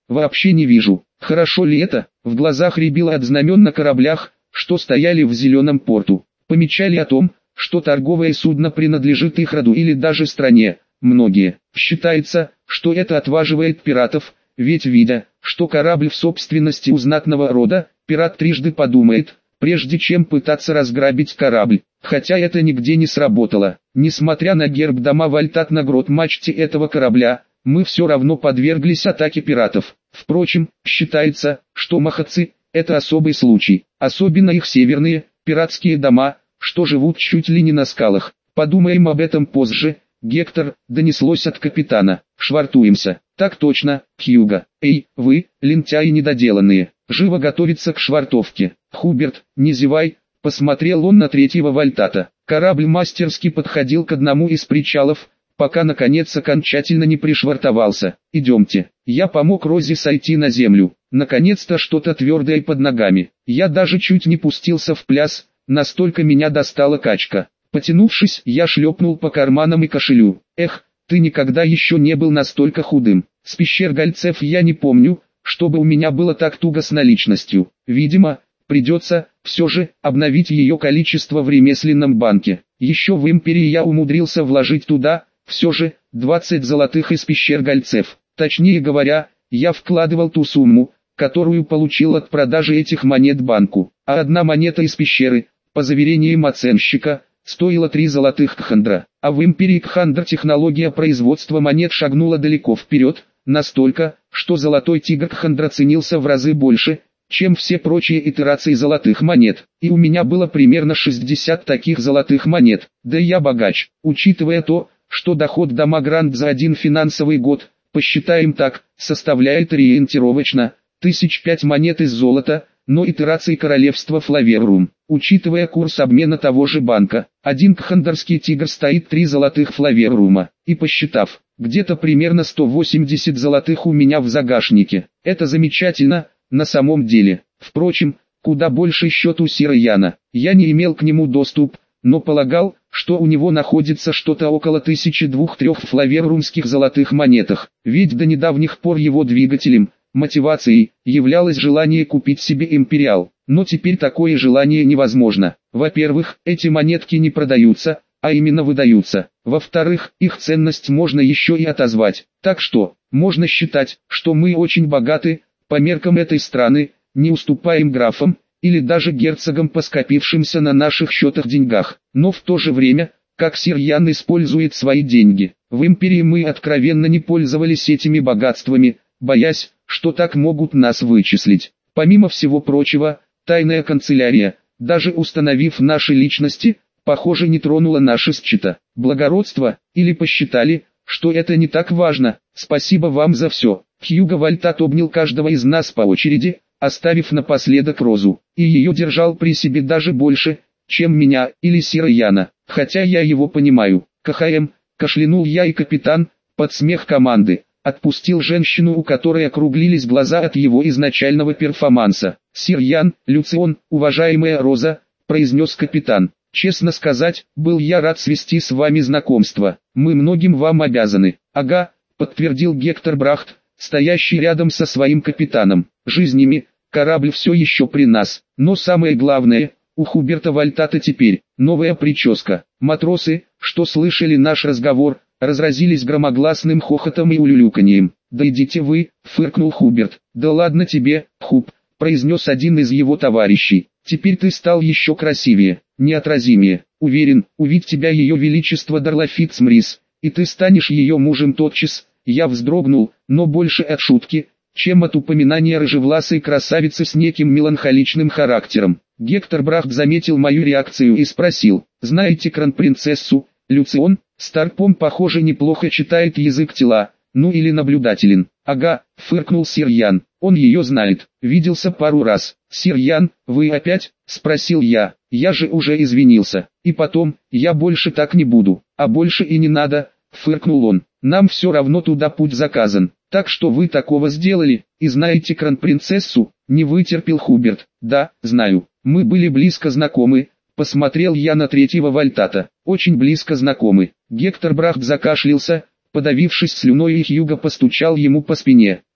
вообще не вижу. Хорошо ли это? В глазах рябило от знамен на кораблях, что стояли в зеленом порту. Помечали о том, что торговое судно принадлежит их роду или даже стране. Многие. Считается, что это отваживает пиратов, ведь видя, что корабль в собственности у знатного рода, пират трижды подумает, прежде чем пытаться разграбить корабль. Хотя это нигде не сработало. Несмотря на герб дома Вальтат на грот-мачте этого корабля, мы все равно подверглись атаке пиратов. Впрочем, считается, что махацы – это особый случай, особенно их северные, пиратские дома, что живут чуть ли не на скалах. Подумаем об этом позже. Гектор, донеслось от капитана. Швартуемся. Так точно, Хьюго. Эй, вы, лентяи недоделанные, живо готовиться к швартовке. Хуберт, не зевай, посмотрел он на третьего Вальтата. Корабль мастерски подходил к одному из причалов, пока наконец окончательно не пришвартовался. Идемте. Я помог Розе сойти на землю. Наконец-то что-то твердое под ногами. Я даже чуть не пустился в пляс, настолько меня достала качка. Потянувшись, я шлепнул по карманам и кошелю. Эх, ты никогда еще не был настолько худым. С пещер Гальцев я не помню, чтобы у меня было так туго с наличностью. Видимо, придется, все же, обновить ее количество в ремесленном банке. Еще в империи я умудрился вложить туда, все же, двадцать золотых из пещер Гальцев. Точнее говоря, я вкладывал ту сумму, которую получил от продажи этих монет банку. А одна монета из пещеры, по заверениям оценщика, стоила три золотых кхандра. А в империи кхандр технология производства монет шагнула далеко вперед, настолько, что золотой тигр кхандра ценился в разы больше, чем все прочие итерации золотых монет. И у меня было примерно шестьдесят таких золотых монет. Да и я богач, учитывая то, что доход дома Гранд за один финансовый год, посчитаем так, составляет ориентировочно тысяч пять монет из золота, но итерации королевства Флаверрум. Учитывая курс обмена того же банка, один кхандарский тигр стоит три золотых Флаверрума, и посчитав, где-то примерно сто восемьдесят золотых у меня в загашнике. Это замечательно, на самом деле. Впрочем, куда больше счет у Сираяна. Я не имел к нему доступ, но полагал, что у него находится что-то около тысячи двух-трех флаверрумских золотых монетах, ведь до недавних пор его двигателем, мотивацией, являлось желание купить себе империал. Но теперь такое желание невозможно. Во-первых, эти монетки не продаются, а именно выдаются. Во-вторых, их ценность можно еще и отозвать. Так что, можно считать, что мы очень богаты, по меркам этой страны, не уступаем графам, или даже герцогам по скопившимся на наших счетах деньгах. Но в то же время, как Сирьян использует свои деньги, в империи мы откровенно не пользовались этими богатствами, боясь, что так могут нас вычислить. Помимо всего прочего, тайная канцелярия, даже установив наши личности, похоже не тронула наши счета. Благородство, или посчитали, что это не так важно. Спасибо вам за все. Хьюго Вальтат обнял каждого из нас по очереди, оставив напоследок Розу, и ее держал при себе даже больше, чем меня или Сираяна, хотя я его понимаю. КХМ, кашлянул я, и капитан, под смех команды, отпустил женщину, у которой округлились глаза от его изначального перформанса. «Сирьян, Люцион, уважаемая Роза», — произнес капитан, — «честно сказать, был я рад свести с вами знакомство. Мы многим вам обязаны». «Ага», — подтвердил Гектор Брахт, стоящий рядом со своим капитаном. «Жизнями, корабль все еще при нас. Но самое главное, у Хуберта Вальтата теперь новая прическа». Матросы, что слышали наш разговор, разразились громогласным хохотом и улюлюканьем. «Да идите вы», — фыркнул Хуберт. «Да ладно тебе, Хуб», — произнес один из его товарищей. «Теперь ты стал еще красивее, неотразимее. Уверен, увидь тебя ее величество Дарлафит Смрис, и ты станешь ее мужем тотчас». Я вздрогнул, но больше от шутки, чем от упоминания рыжевласой красавицы с неким меланхоличным характером. Гектор Брахт заметил мою реакцию и спросил: «Знаете кронпринцессу, Люцион?» Старпом, похоже, неплохо читает язык тела, ну или наблюдателен. «Ага», — фыркнул Сирьян, — «он ее знает, виделся пару раз». «Сирьян, вы опять?» — спросил я. «Я же уже извинился. И потом, я больше так не буду». «А больше и не надо», — фыркнул он. «Нам все равно туда путь заказан. Так что вы такого сделали, и знаете кронпринцессу?» — не вытерпел Хуберт. «Да, знаю. Мы были близко знакомы». Посмотрел я на третьего Вальтата. «Очень близко знакомы». Гектор Брахт закашлялся, подавившись слюной, и Хьюго постучал ему по спине.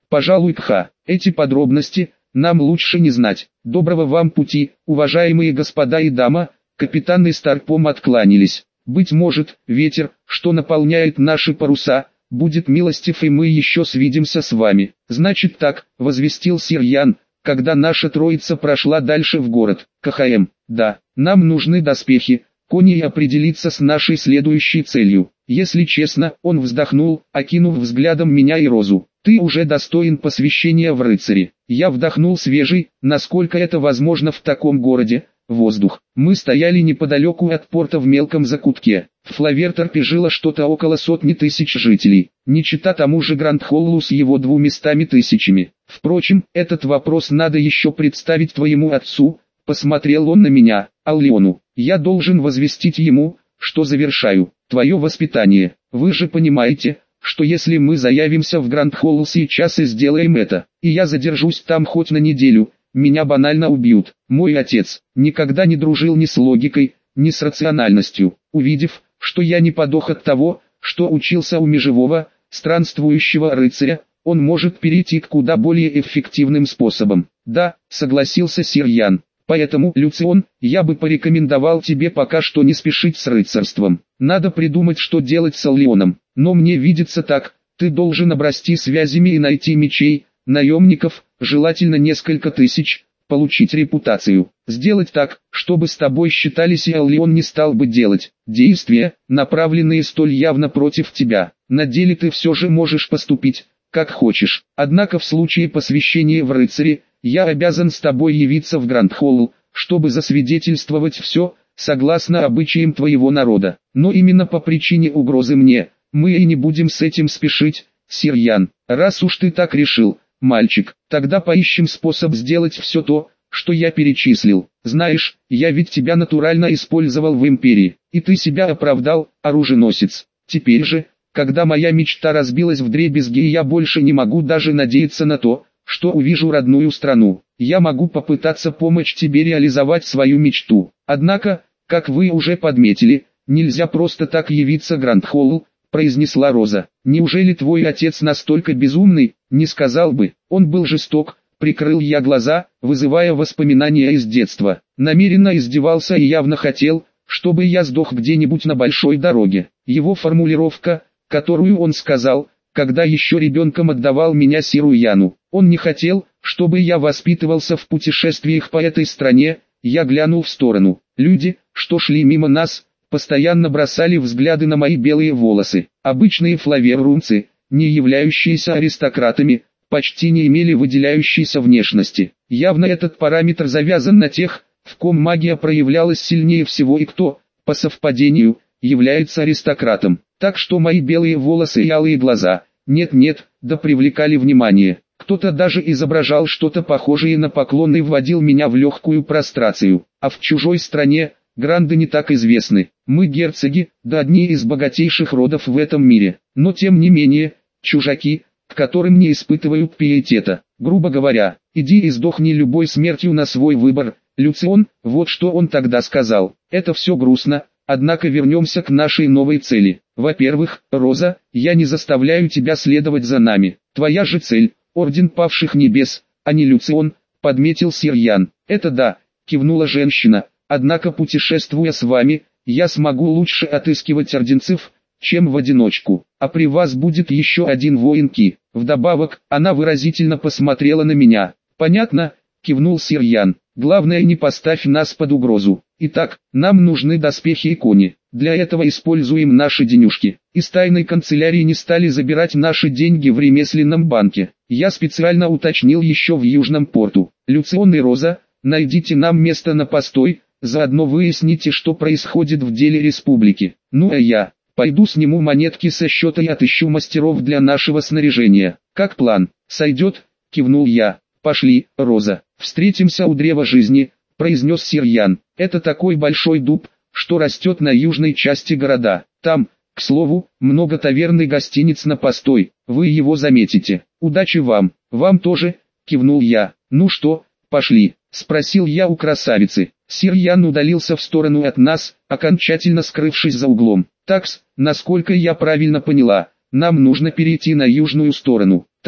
Пожалуй, Кха, эти подробности нам лучше не знать. Доброго вам пути, уважаемые господа и дама. Капитан и Старпом откланялись. Быть может, ветер, что наполняет наши паруса, будет милостив, и мы еще свидимся с вами. Значит так, возвестил сир Ян, когда наша троица прошла дальше в город. КХМ, да, нам нужны доспехи, кони и определиться с нашей следующей целью. Если честно, он вздохнул, окинув взглядом меня и Розу. Ты уже достоин посвящения в рыцари. Я вдохнул свежий, насколько это возможно в таком городе, воздух. Мы стояли неподалеку от порта в мелком закутке. В Флаверторпе жило что-то около сотни тысяч жителей, не чета тому же Гранд-Холлу с его двумястами тысячами. Впрочем, этот вопрос надо еще представить твоему отцу. Посмотрел он на меня, Аллиону. Я должен возвестить ему, что завершаю твое воспитание. Вы же понимаете, что если мы заявимся в Гранд-Холл сейчас и сделаем это, и я задержусь там хоть на неделю, меня банально убьют. Мой отец никогда не дружил ни с логикой, ни с рациональностью. Увидев, что я не подох от того, что учился у межевого, странствующего рыцаря, он может перейти к куда более эффективным способам. Да, согласился сир Ян. Поэтому, Люцион, я бы порекомендовал тебе пока что не спешить с рыцарством. Надо придумать, что делать с Аллионом. Но мне видится так, ты должен обрасти связями и найти мечей, наемников, желательно несколько тысяч, получить репутацию. Сделать так, чтобы с тобой считались, и Аллион не стал бы делать действия, направленные столь явно против тебя. На деле ты все же можешь поступить, как хочешь. Однако в случае посвящения в рыцари, я обязан с тобой явиться в Гранд-Холл, чтобы засвидетельствовать все, согласно обычаям твоего народа. Но именно по причине угрозы мне, мы и не будем с этим спешить, сир Ян. Раз уж ты так решил, мальчик, тогда поищем способ сделать все то, что я перечислил. Знаешь, я ведь тебя натурально использовал в империи, и ты себя оправдал, оруженосец. Теперь же, когда моя мечта разбилась вдребезги, и я больше не могу даже надеяться на то, что увижу родную страну, я могу попытаться помочь тебе реализовать свою мечту. Однако, как вы уже подметили, нельзя просто так явиться в Гранд-Холл, произнесла Роза. Неужели твой отец настолько безумный? Не сказал бы, он был жесток. Прикрыл я глаза, вызывая воспоминания из детства. Намеренно издевался и явно хотел, чтобы я сдох где-нибудь на большой дороге. Его формулировка, которую он сказал, когда еще ребенком отдавал меня сиру Яну. Он не хотел, чтобы я воспитывался в путешествиях по этой стране. Я глянул в сторону. Люди, что шли мимо нас, постоянно бросали взгляды на мои белые волосы. Обычные флаверунцы, не являющиеся аристократами, почти не имели выделяющейся внешности. Явно этот параметр завязан на тех, в ком магия проявлялась сильнее всего и кто, по совпадению, является аристократом. Так что мои белые волосы и алые глаза, нет-нет, да привлекали внимание. Кто-то даже изображал что-то похожее на поклон и вводил меня в легкую прострацию. А в чужой стране, гранды не так известны. Мы герцоги, да одни из богатейших родов в этом мире. Но тем не менее, чужаки, к которым не испытывают пиетета. Грубо говоря, иди и сдохни любой смертью на свой выбор, Люцион, вот что он тогда сказал. Это все грустно, однако вернемся к нашей новой цели. Во-первых, Роза, я не заставляю тебя следовать за нами. Твоя же цель – Орден Павших Небес, а не Люцион, подметил сир Ян. Это да, кивнула женщина, однако путешествуя с вами, я смогу лучше отыскивать орденцев, чем в одиночку, а при вас будет еще один воин Ки. Вдобавок, она выразительно посмотрела на меня. Понятно, кивнул сир Ян, главное не поставь нас под угрозу. Итак, нам нужны доспехи и кони, для этого используем наши денежки. Из тайной канцелярии не стали забирать наши деньги в ремесленном банке. Я специально уточнил еще в Южном порту. Люцион и Роза, найдите нам место на постой, заодно выясните, что происходит в деле республики. Ну а я пойду сниму монетки со счета и отыщу мастеров для нашего снаряжения. Как план? Сойдет? Кивнул я. Пошли, Роза. Встретимся у древа жизни, произнес сир Ян. Это такой большой дуб, что растет на южной части города. Там, к слову, много таверн и гостиниц на постой. Вы его заметите. Удачи вам. Вам тоже, кивнул я. Ну что, пошли? Спросил я у красавицы. Сир Ян удалился в сторону от нас, окончательно скрывшись за углом. Такс, насколько я правильно поняла, нам нужно перейти на южную сторону. Там,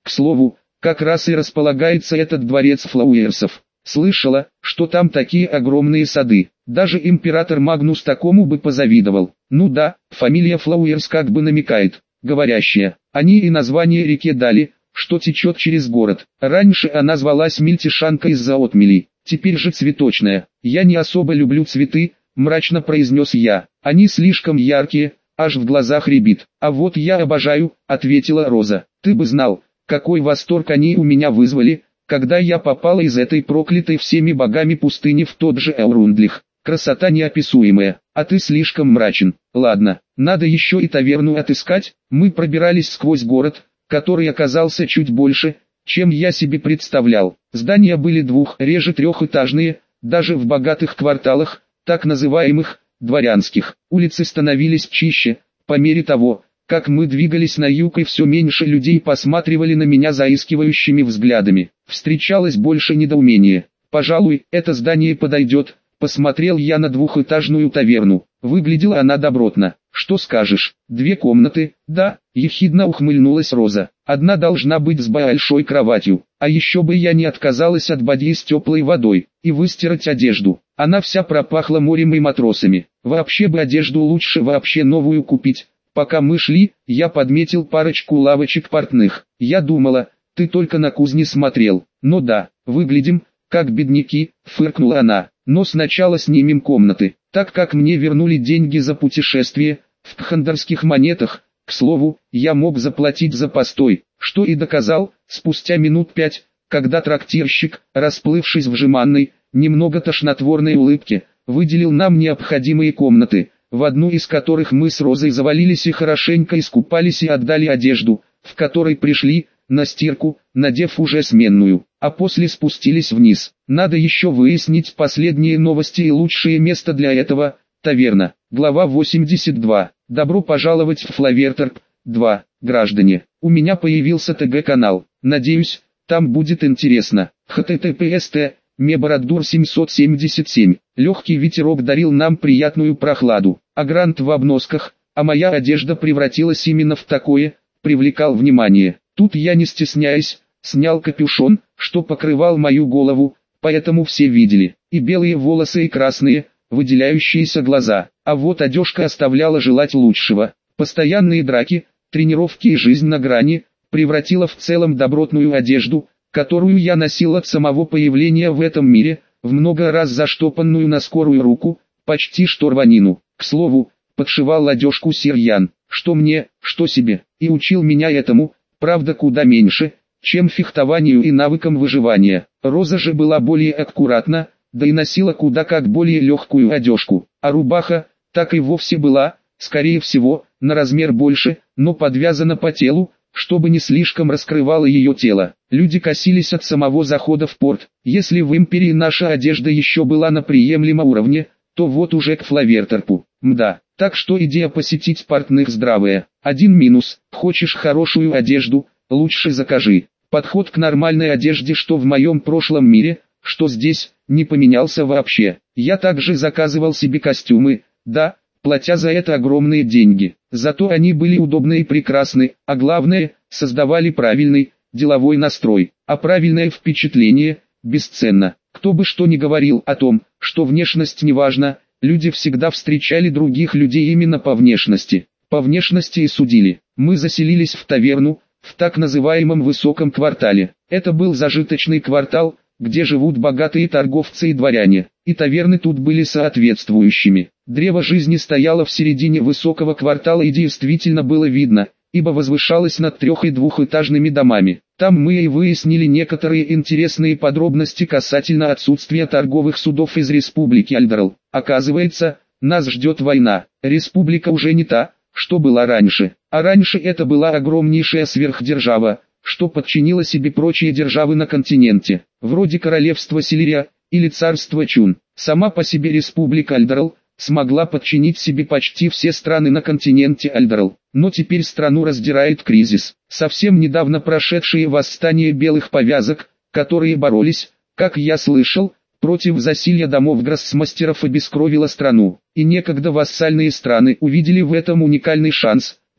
К слову, как раз и располагается этот дворец Флауэрсов. Слышала, что там такие огромные сады. Даже император Магнус такому бы позавидовал. Ну да, фамилия Флауэрс как бы намекает. Говорящая. Они и название реке дали, что течет через город. Раньше она звалась Мельтешанка из-за отмелей. Теперь же Цветочная. Я не особо люблю цветы, мрачно произнес я. Они слишком яркие, аж в глазах рябит. А вот я обожаю, ответила Роза. Ты бы знал, какой восторг они у меня вызвали, когда я попала из этой проклятой всеми богами пустыни в тот же Элрундлих. Красота неописуемая, а ты слишком мрачен. Ладно, надо еще и таверну отыскать. Мы пробирались сквозь город, который оказался чуть больше, чем я себе представлял. Здания были двух, реже трехэтажные, даже в богатых кварталах, так называемых, дворянских. Улицы становились чище, по мере того, как мы двигались на юг, и все меньше людей посматривали на меня заискивающими взглядами. Встречалось больше недоумения. Пожалуй, это здание подойдет. Посмотрел я на двухэтажную таверну. Выглядела она добротно. Что скажешь? Две комнаты? Да, ехидно ухмыльнулась Роза. Одна должна быть с большой кроватью. А еще бы я не отказалась от бадьи с теплой водой и выстирать одежду. Она вся пропахла морем и матросами. Вообще бы одежду лучше вообще новую купить. Пока мы шли, я подметил парочку лавочек портных. Я думала, ты только на кузни смотрел. Но да, выглядим, как бедняки, фыркнула она. Но сначала снимем комнаты, так как мне вернули деньги за путешествие, в кхандерских монетах. К слову, я мог заплатить за постой, что и доказал, спустя минут пять, когда трактирщик, расплывшись в жеманной, немного тошнотворной улыбке, выделил нам необходимые комнаты, в одну из которых мы с Розой завалились и хорошенько искупались и отдали одежду, в которой пришли, на стирку, надев уже сменную, а после спустились вниз. Надо еще выяснить последние новости и лучшее место для этого – таверна. Глава восемьдесят два. Добро пожаловать в Флаверторп. два. Граждане, у меня появился ТГ-канал. Надеюсь, там будет интересно. https Мебороддур семьсот семьдесят семь. Легкий ветерок дарил нам приятную прохладу, а грант в обносках, а моя одежда превратилась именно в такое, привлекал внимание. Тут я, не стесняясь, снял капюшон, что покрывал мою голову, поэтому все видели и белые волосы, и красные, выделяющиеся глаза. А вот одежка оставляла желать лучшего. Постоянные драки, тренировки и жизнь на грани превратила в целом добротную одежду, которую я носил от самого появления в этом мире, в много раз заштопанную на скорую руку, почти что рванину. К слову, подшивал одежку сир Ян, что мне, что себе, и учил меня этому, правда куда меньше, чем фехтованию и навыкам выживания. Роза же была более аккуратна, да и носила куда как более легкую одежку, а рубаха, так и вовсе была, скорее всего, на размер больше, но подвязана по телу, чтобы не слишком раскрывало ее тело. Люди косились от самого захода в порт. Если в империи наша одежда еще была на приемлемом уровне, то вот уже к Флаверторпу. Мда, так что идея посетить портных здравая. Один минус: хочешь хорошую одежду, лучше закажи. Подход к нормальной одежде, что в моем прошлом мире, что здесь, не поменялся вообще. Я также заказывал себе костюмы, да, платя за это огромные деньги. Зато они были удобны и прекрасны, а главное, создавали правильный, деловой настрой. А правильное впечатление – бесценно. Кто бы что ни говорил о том, что внешность не важна, люди всегда встречали других людей именно по внешности. По внешности и судили. Мы заселились в таверну, в так называемом высоком квартале. Это был зажиточный квартал, где живут богатые торговцы и дворяне, и таверны тут были соответствующими. Древо жизни стояло в середине высокого квартала и действительно было видно, ибо возвышалось над трех- и двухэтажными домами. Там мы и выяснили некоторые интересные подробности касательно отсутствия торговых судов из Республики Альдерл. Оказывается, нас ждет война. Республика уже не та, что была раньше. А раньше это была огромнейшая сверхдержава, что подчинила себе прочие державы на континенте, вроде королевства Селирия или царства Чун. Сама по себе Республика Альдерл смогла подчинить себе почти все страны на континенте Альдерл, но теперь страну раздирает кризис. Совсем недавно прошедшие восстания белых повязок, которые боролись, как я слышал, против засилья домов гроссмастеров, обескровило страну, и некогда вассальные страны увидели в этом уникальный шанс,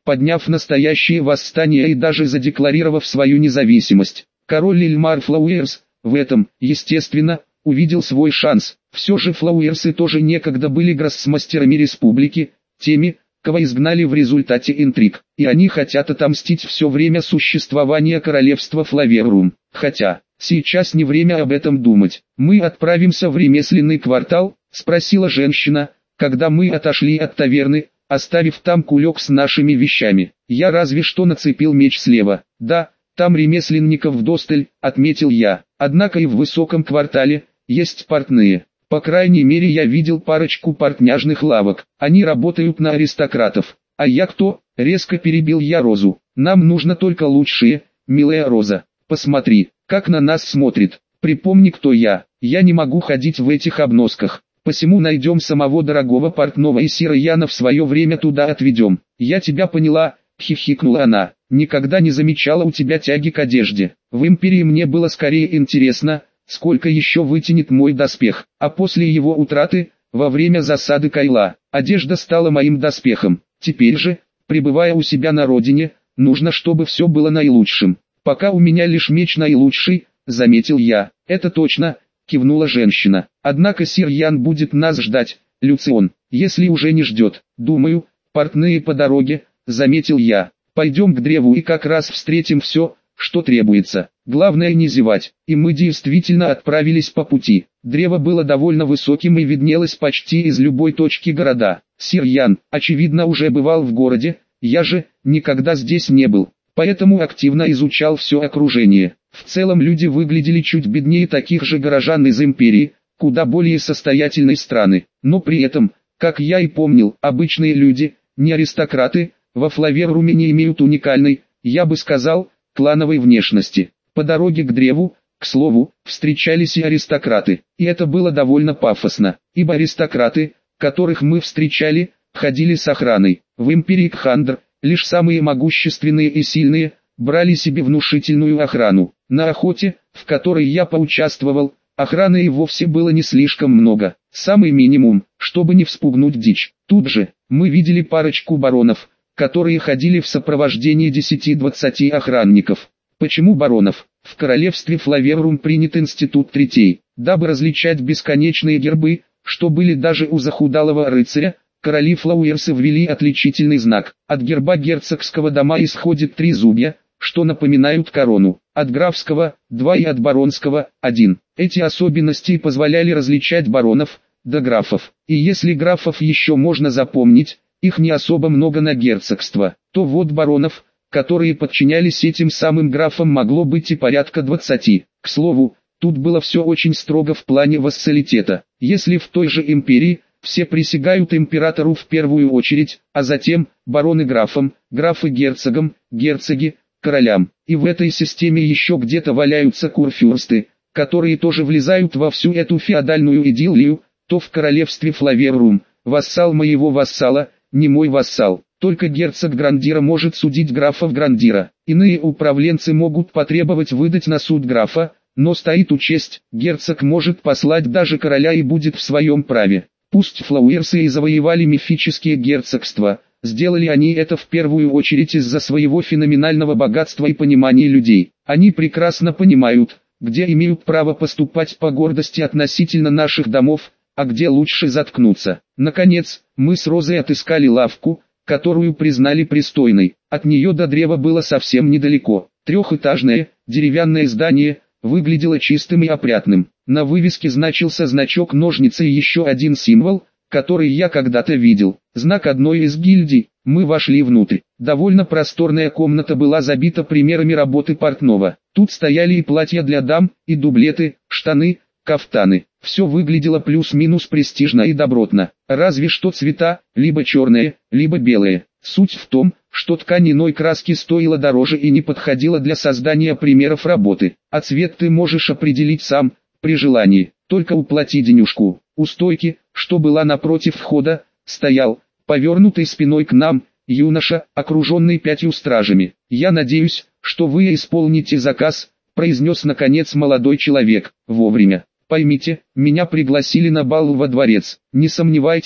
подняв настоящее восстание и даже задекларировав свою независимость. Король Ильмар Флауэрс в этом, естественно, увидел свой шанс. Все же Флауэрсы тоже некогда были гроссмастерами республики, теми, кого изгнали в результате интриг, и они хотят отомстить все время существования королевства Флаверрум. Хотя, сейчас не время об этом думать. «Мы отправимся в ремесленный квартал?» – спросила женщина, когда мы отошли от таверны, оставив там кулек с нашими вещами. Я разве что нацепил меч слева. «Да, там ремесленников вдосталь», — отметил я. «Однако и в высоком квартале есть портные. По крайней мере я видел парочку портняжных лавок. Они работают на аристократов. А я кто?» — резко перебил я Розу. «Нам нужно только лучшие, милая Роза. Посмотри, как на нас смотрит. Припомни, кто я. Я не могу ходить в этих обносках. Посему найдем самого дорогого портного и Сирояна в свое время туда отведем». «Я тебя поняла», — хихикнула она. «Никогда не замечала у тебя тяги к одежде. В Империи мне было скорее интересно, сколько еще вытянет мой доспех. А после его утраты, во время засады Кайла, одежда стала моим доспехом. Теперь же, пребывая у себя на родине, нужно, чтобы все было наилучшим. Пока у меня лишь меч наилучший», — заметил я. «Это точно», — кивнула женщина. «Однако сир Ян будет нас ждать, Люцион, если уже не ждет. Думаю, портные по дороге», — заметил я. «Пойдем к древу и как раз встретим все, что требуется. Главное не зевать». И мы действительно отправились по пути. Древо было довольно высоким и виднелось почти из любой точки города. Сир Ян, очевидно, уже бывал в городе, я же никогда здесь не был, поэтому активно изучал все окружение. В целом люди выглядели чуть беднее таких же горожан из Империи, куда более состоятельной страны. Но при этом, как я и помнил, обычные люди, не аристократы, во Флаверруме не имеют уникальной, я бы сказал, клановой внешности. По дороге к древу, к слову, встречались и аристократы, и это было довольно пафосно, ибо аристократы, которых мы встречали, ходили с охраной. В Империи Кхандр, лишь самые могущественные и сильные, брали себе внушительную охрану. На охоте, в которой я поучаствовал, охраны и вовсе было не слишком много, самый минимум, чтобы не вспугнуть дичь. Тут же, мы видели парочку баронов, которые ходили в сопровождении десяти-двадцати охранников. Почему баронов? В королевстве Флаверрум принят институт третей, дабы различать бесконечные гербы, что были даже у захудалого рыцаря. Короли Флауэрсы ввели отличительный знак. От герба герцогского дома исходит три зубья, что напоминают корону. От графского – два и от баронского – один. Эти особенности позволяли различать баронов, да графов. И если графов еще можно запомнить, их не особо много на герцогство, то вот баронов, которые подчинялись этим самым графам, могло быть и порядка двадцати. К слову, тут было все очень строго в плане вассалитета. Если в той же империи все присягают императору в первую очередь, а затем бароны графам, графы герцогам, герцоги королям, и в этой системе еще где-то валяются курфюрсты, которые тоже влезают во всю эту феодальную идиллию, то в королевстве Флаверрум вассал моего вассала, не мой вассал. Только герцог Грандира может судить графов Грандира. Иные управленцы могут потребовать выдать на суд графа, но стоит учесть, герцог может послать даже короля и будет в своем праве. Пусть Флауэрсы и завоевали мифические герцогства, сделали они это в первую очередь из-за своего феноменального богатства и понимания людей. Они прекрасно понимают, где имеют право поступать по гордости относительно наших домов, а где лучше заткнуться. Наконец, мы с Розой отыскали лавку, которую признали пристойной. От нее до древа было совсем недалеко. Трехэтажное, деревянное здание, выглядело чистым и опрятным. На вывеске значился значок ножницы и еще один символ, который я когда-то видел. Знак одной из гильдий. Мы вошли внутрь. Довольно просторная комната была забита примерами работы портного. Тут стояли и платья для дам, и дублеты, штаны, кафтаны. Все выглядело плюс-минус престижно и добротно. Разве что цвета, либо черные, либо белые. Суть в том, что ткань иной краски стоила дороже и не подходила для создания примеров работы. А цвет ты можешь определить сам, при желании. Только уплати денежку. У стойки, что была напротив входа, стоял, повернутый спиной к нам, юноша, окруженный пятью стражами. «Я надеюсь, что вы исполните заказ», — произнес наконец молодой человек, вовремя. «Поймите, меня пригласили на бал во дворец». «Не сомневайтесь»,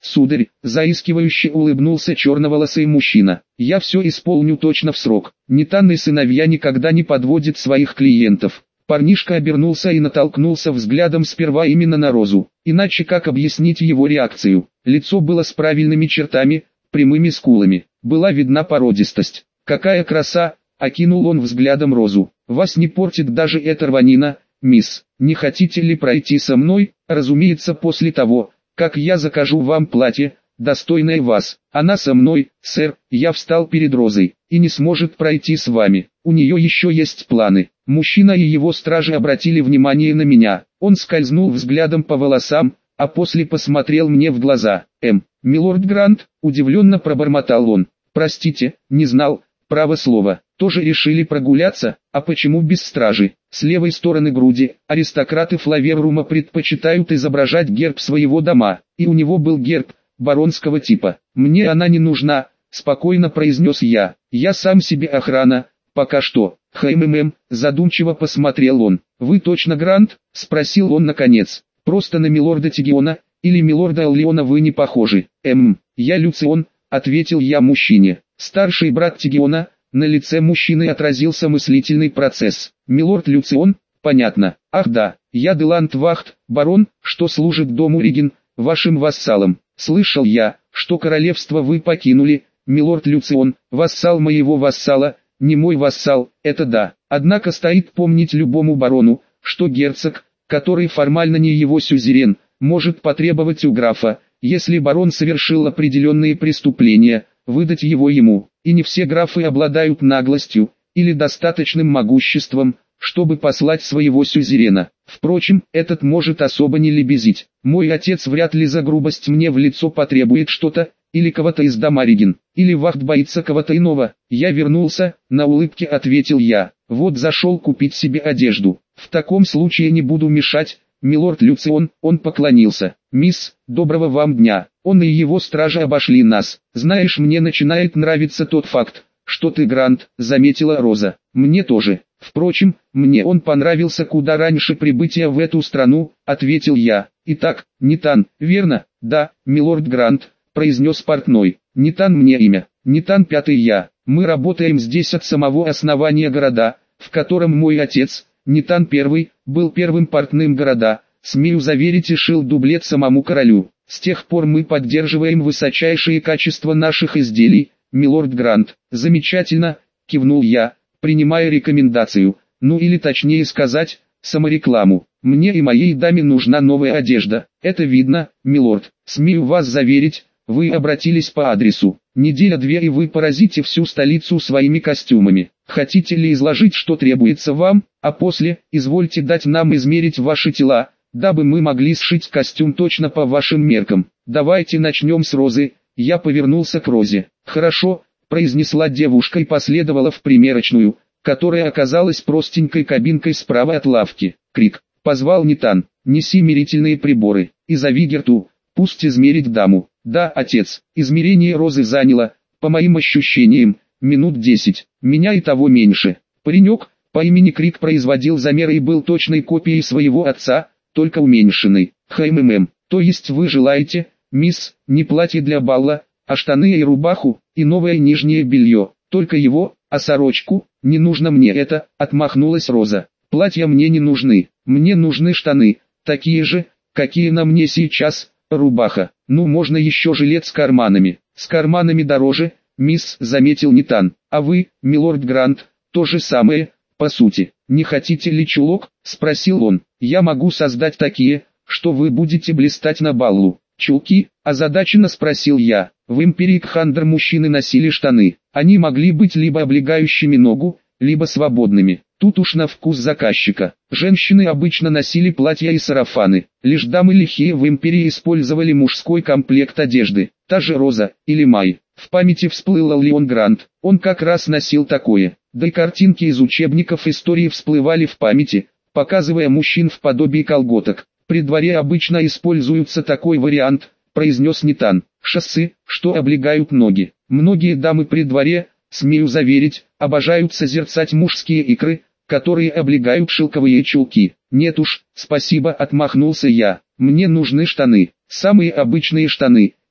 сударь», — заискивающе улыбнулся черноволосый мужчина. «Я все исполню точно в срок. Нитан и сыновья никогда не подводят своих клиентов». Парнишка обернулся и натолкнулся взглядом сперва именно на Розу. Иначе как объяснить его реакцию? Лицо было с правильными чертами, прямыми скулами. Была видна породистость. «Какая краса!» — окинул он взглядом Розу. «Вас не портит даже эта рванина, мисс. Не хотите ли пройти со мной? Разумеется, после того, как я закажу вам платье, достойное вас. Она со мной, сэр». Я встал перед Розой. «И не сможет пройти с вами. У нее еще есть планы». Мужчина и его стражи обратили внимание на меня. Он скользнул взглядом по волосам, а после посмотрел мне в глаза. «Эм, милорд Грант», — удивленно пробормотал он. «Простите, не знал, право слово. Тоже решили прогуляться, а почему без стражи?» С левой стороны груди аристократы Флаверрума предпочитают изображать герб своего дома, и у него был герб баронского типа. «Мне она не нужна», — спокойно произнес я. «Я сам себе охрана, пока что». «Хм-хм-хм», задумчиво посмотрел он. «Вы точно Грант?» — спросил он наконец. «Просто на милорда Тигиона или милорда Эллиона вы не похожи». «Эм, я Люцион», — ответил я мужчине. «Старший брат Тигиона». На лице мужчины отразился мыслительный процесс. «Милорд Люцион, понятно. Ах да, я Делант Вахт, барон, что служит дому Риген, вашим вассалом. Слышал я, что королевство вы покинули, милорд Люцион, вассал моего вассала». «Не мой вассал, это да. Однако стоит помнить любому барону, что герцог, который формально не его сюзерен, может потребовать у графа, если барон совершил определенные преступления, выдать его ему. И не все графы обладают наглостью или достаточным могуществом, чтобы послать своего сюзерена. Впрочем, этот может особо не лебезить. Мой отец вряд ли за грубость мне в лицо потребует что-то, или кого-то из дома Риген, или Вахт боится кого-то иного». «Я вернулся», — на улыбке ответил я. «Вот зашел купить себе одежду. В таком случае не буду мешать, милорд Люцион». Он поклонился. «Мисс, доброго вам дня». Он и его стражи обошли нас. «Знаешь, мне начинает нравиться тот факт, что ты Грант», — заметила Роза. «Мне тоже. Впрочем, мне он понравился куда раньше прибытия в эту страну», — ответил я. «Итак, Нитан, верно?» «Да, милорд Грант», — произнес портной. «Нитан мне имя. Нитан пятый я. Мы работаем здесь от самого основания города, в котором мой отец, Нитан первый, был первым портным города. Смею заверить, и шил дублет самому королю. С тех пор мы поддерживаем высочайшие качества наших изделий, милорд Грант». «Замечательно», — кивнул я, принимая рекомендацию, ну или точнее сказать, саморекламу. «Мне и моей даме нужна новая одежда. Это видно, милорд. Смею вас заверить, вы обратились по адресу. Неделя-две и вы поразите всю столицу своими костюмами. Хотите ли изложить, что требуется вам, а после, извольте дать нам измерить ваши тела, дабы мы могли сшить костюм точно по вашим меркам. Давайте начнем с Розы». Я повернулся к Розе. «Хорошо», — произнесла девушка и последовала в примерочную, которая оказалась простенькой кабинкой справа от лавки. «Крик», — позвал Нитан, — «неси мерительные приборы, и зови Герту, пусть измерить даму». «Да, отец». Измерение Розы заняло, по моим ощущениям, минут десять, меня и того меньше. Паренек, по имени Крик, производил замеры и был точной копией своего отца, только уменьшенной. «Хм-хм, то есть вы желаете, мисс, не платье для балла, а штаны и рубаху, и новое нижнее белье, только его, а сорочку? Не нужно мне это», — отмахнулась Роза. «Платья мне не нужны, мне нужны штаны, такие же, какие на мне сейчас, рубаха, ну можно еще жилет с карманами». «С карманами дороже, мисс», — заметил Нитан. «А вы, милорд Грант, то же самое, по сути. Не хотите ли чулок?» — спросил он. «Я могу создать такие, что вы будете блистать на баллу». «Чулки?» — озадаченно спросил я. В империи Кхандр мужчины носили штаны. Они могли быть либо облегающими ногу, либо свободными. Тут уж на вкус заказчика. Женщины обычно носили платья и сарафаны. Лишь дамы лихие в империи использовали мужской комплект одежды. Та же Роза, или Май. В памяти всплыл Леон Грант. Он как раз носил такое. Да и картинки из учебников истории всплывали в памяти, показывая мужчин в подобии колготок. «При дворе обычно используется такой вариант», — произнес Нитан. «Шоссы, что облегают ноги. Многие дамы при дворе, смею заверить, обожают созерцать мужские икры, которые облегают шелковые чулки». «Нет уж, спасибо», — отмахнулся я. «Мне нужны штаны, самые обычные штаны,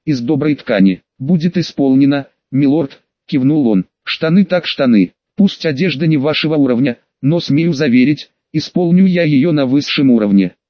из доброй ткани. Будет исполнено, милорд, кивнул он. Штаны так штаны. Пусть одежда не вашего уровня, но смею заверить, исполню я ее на высшем уровне.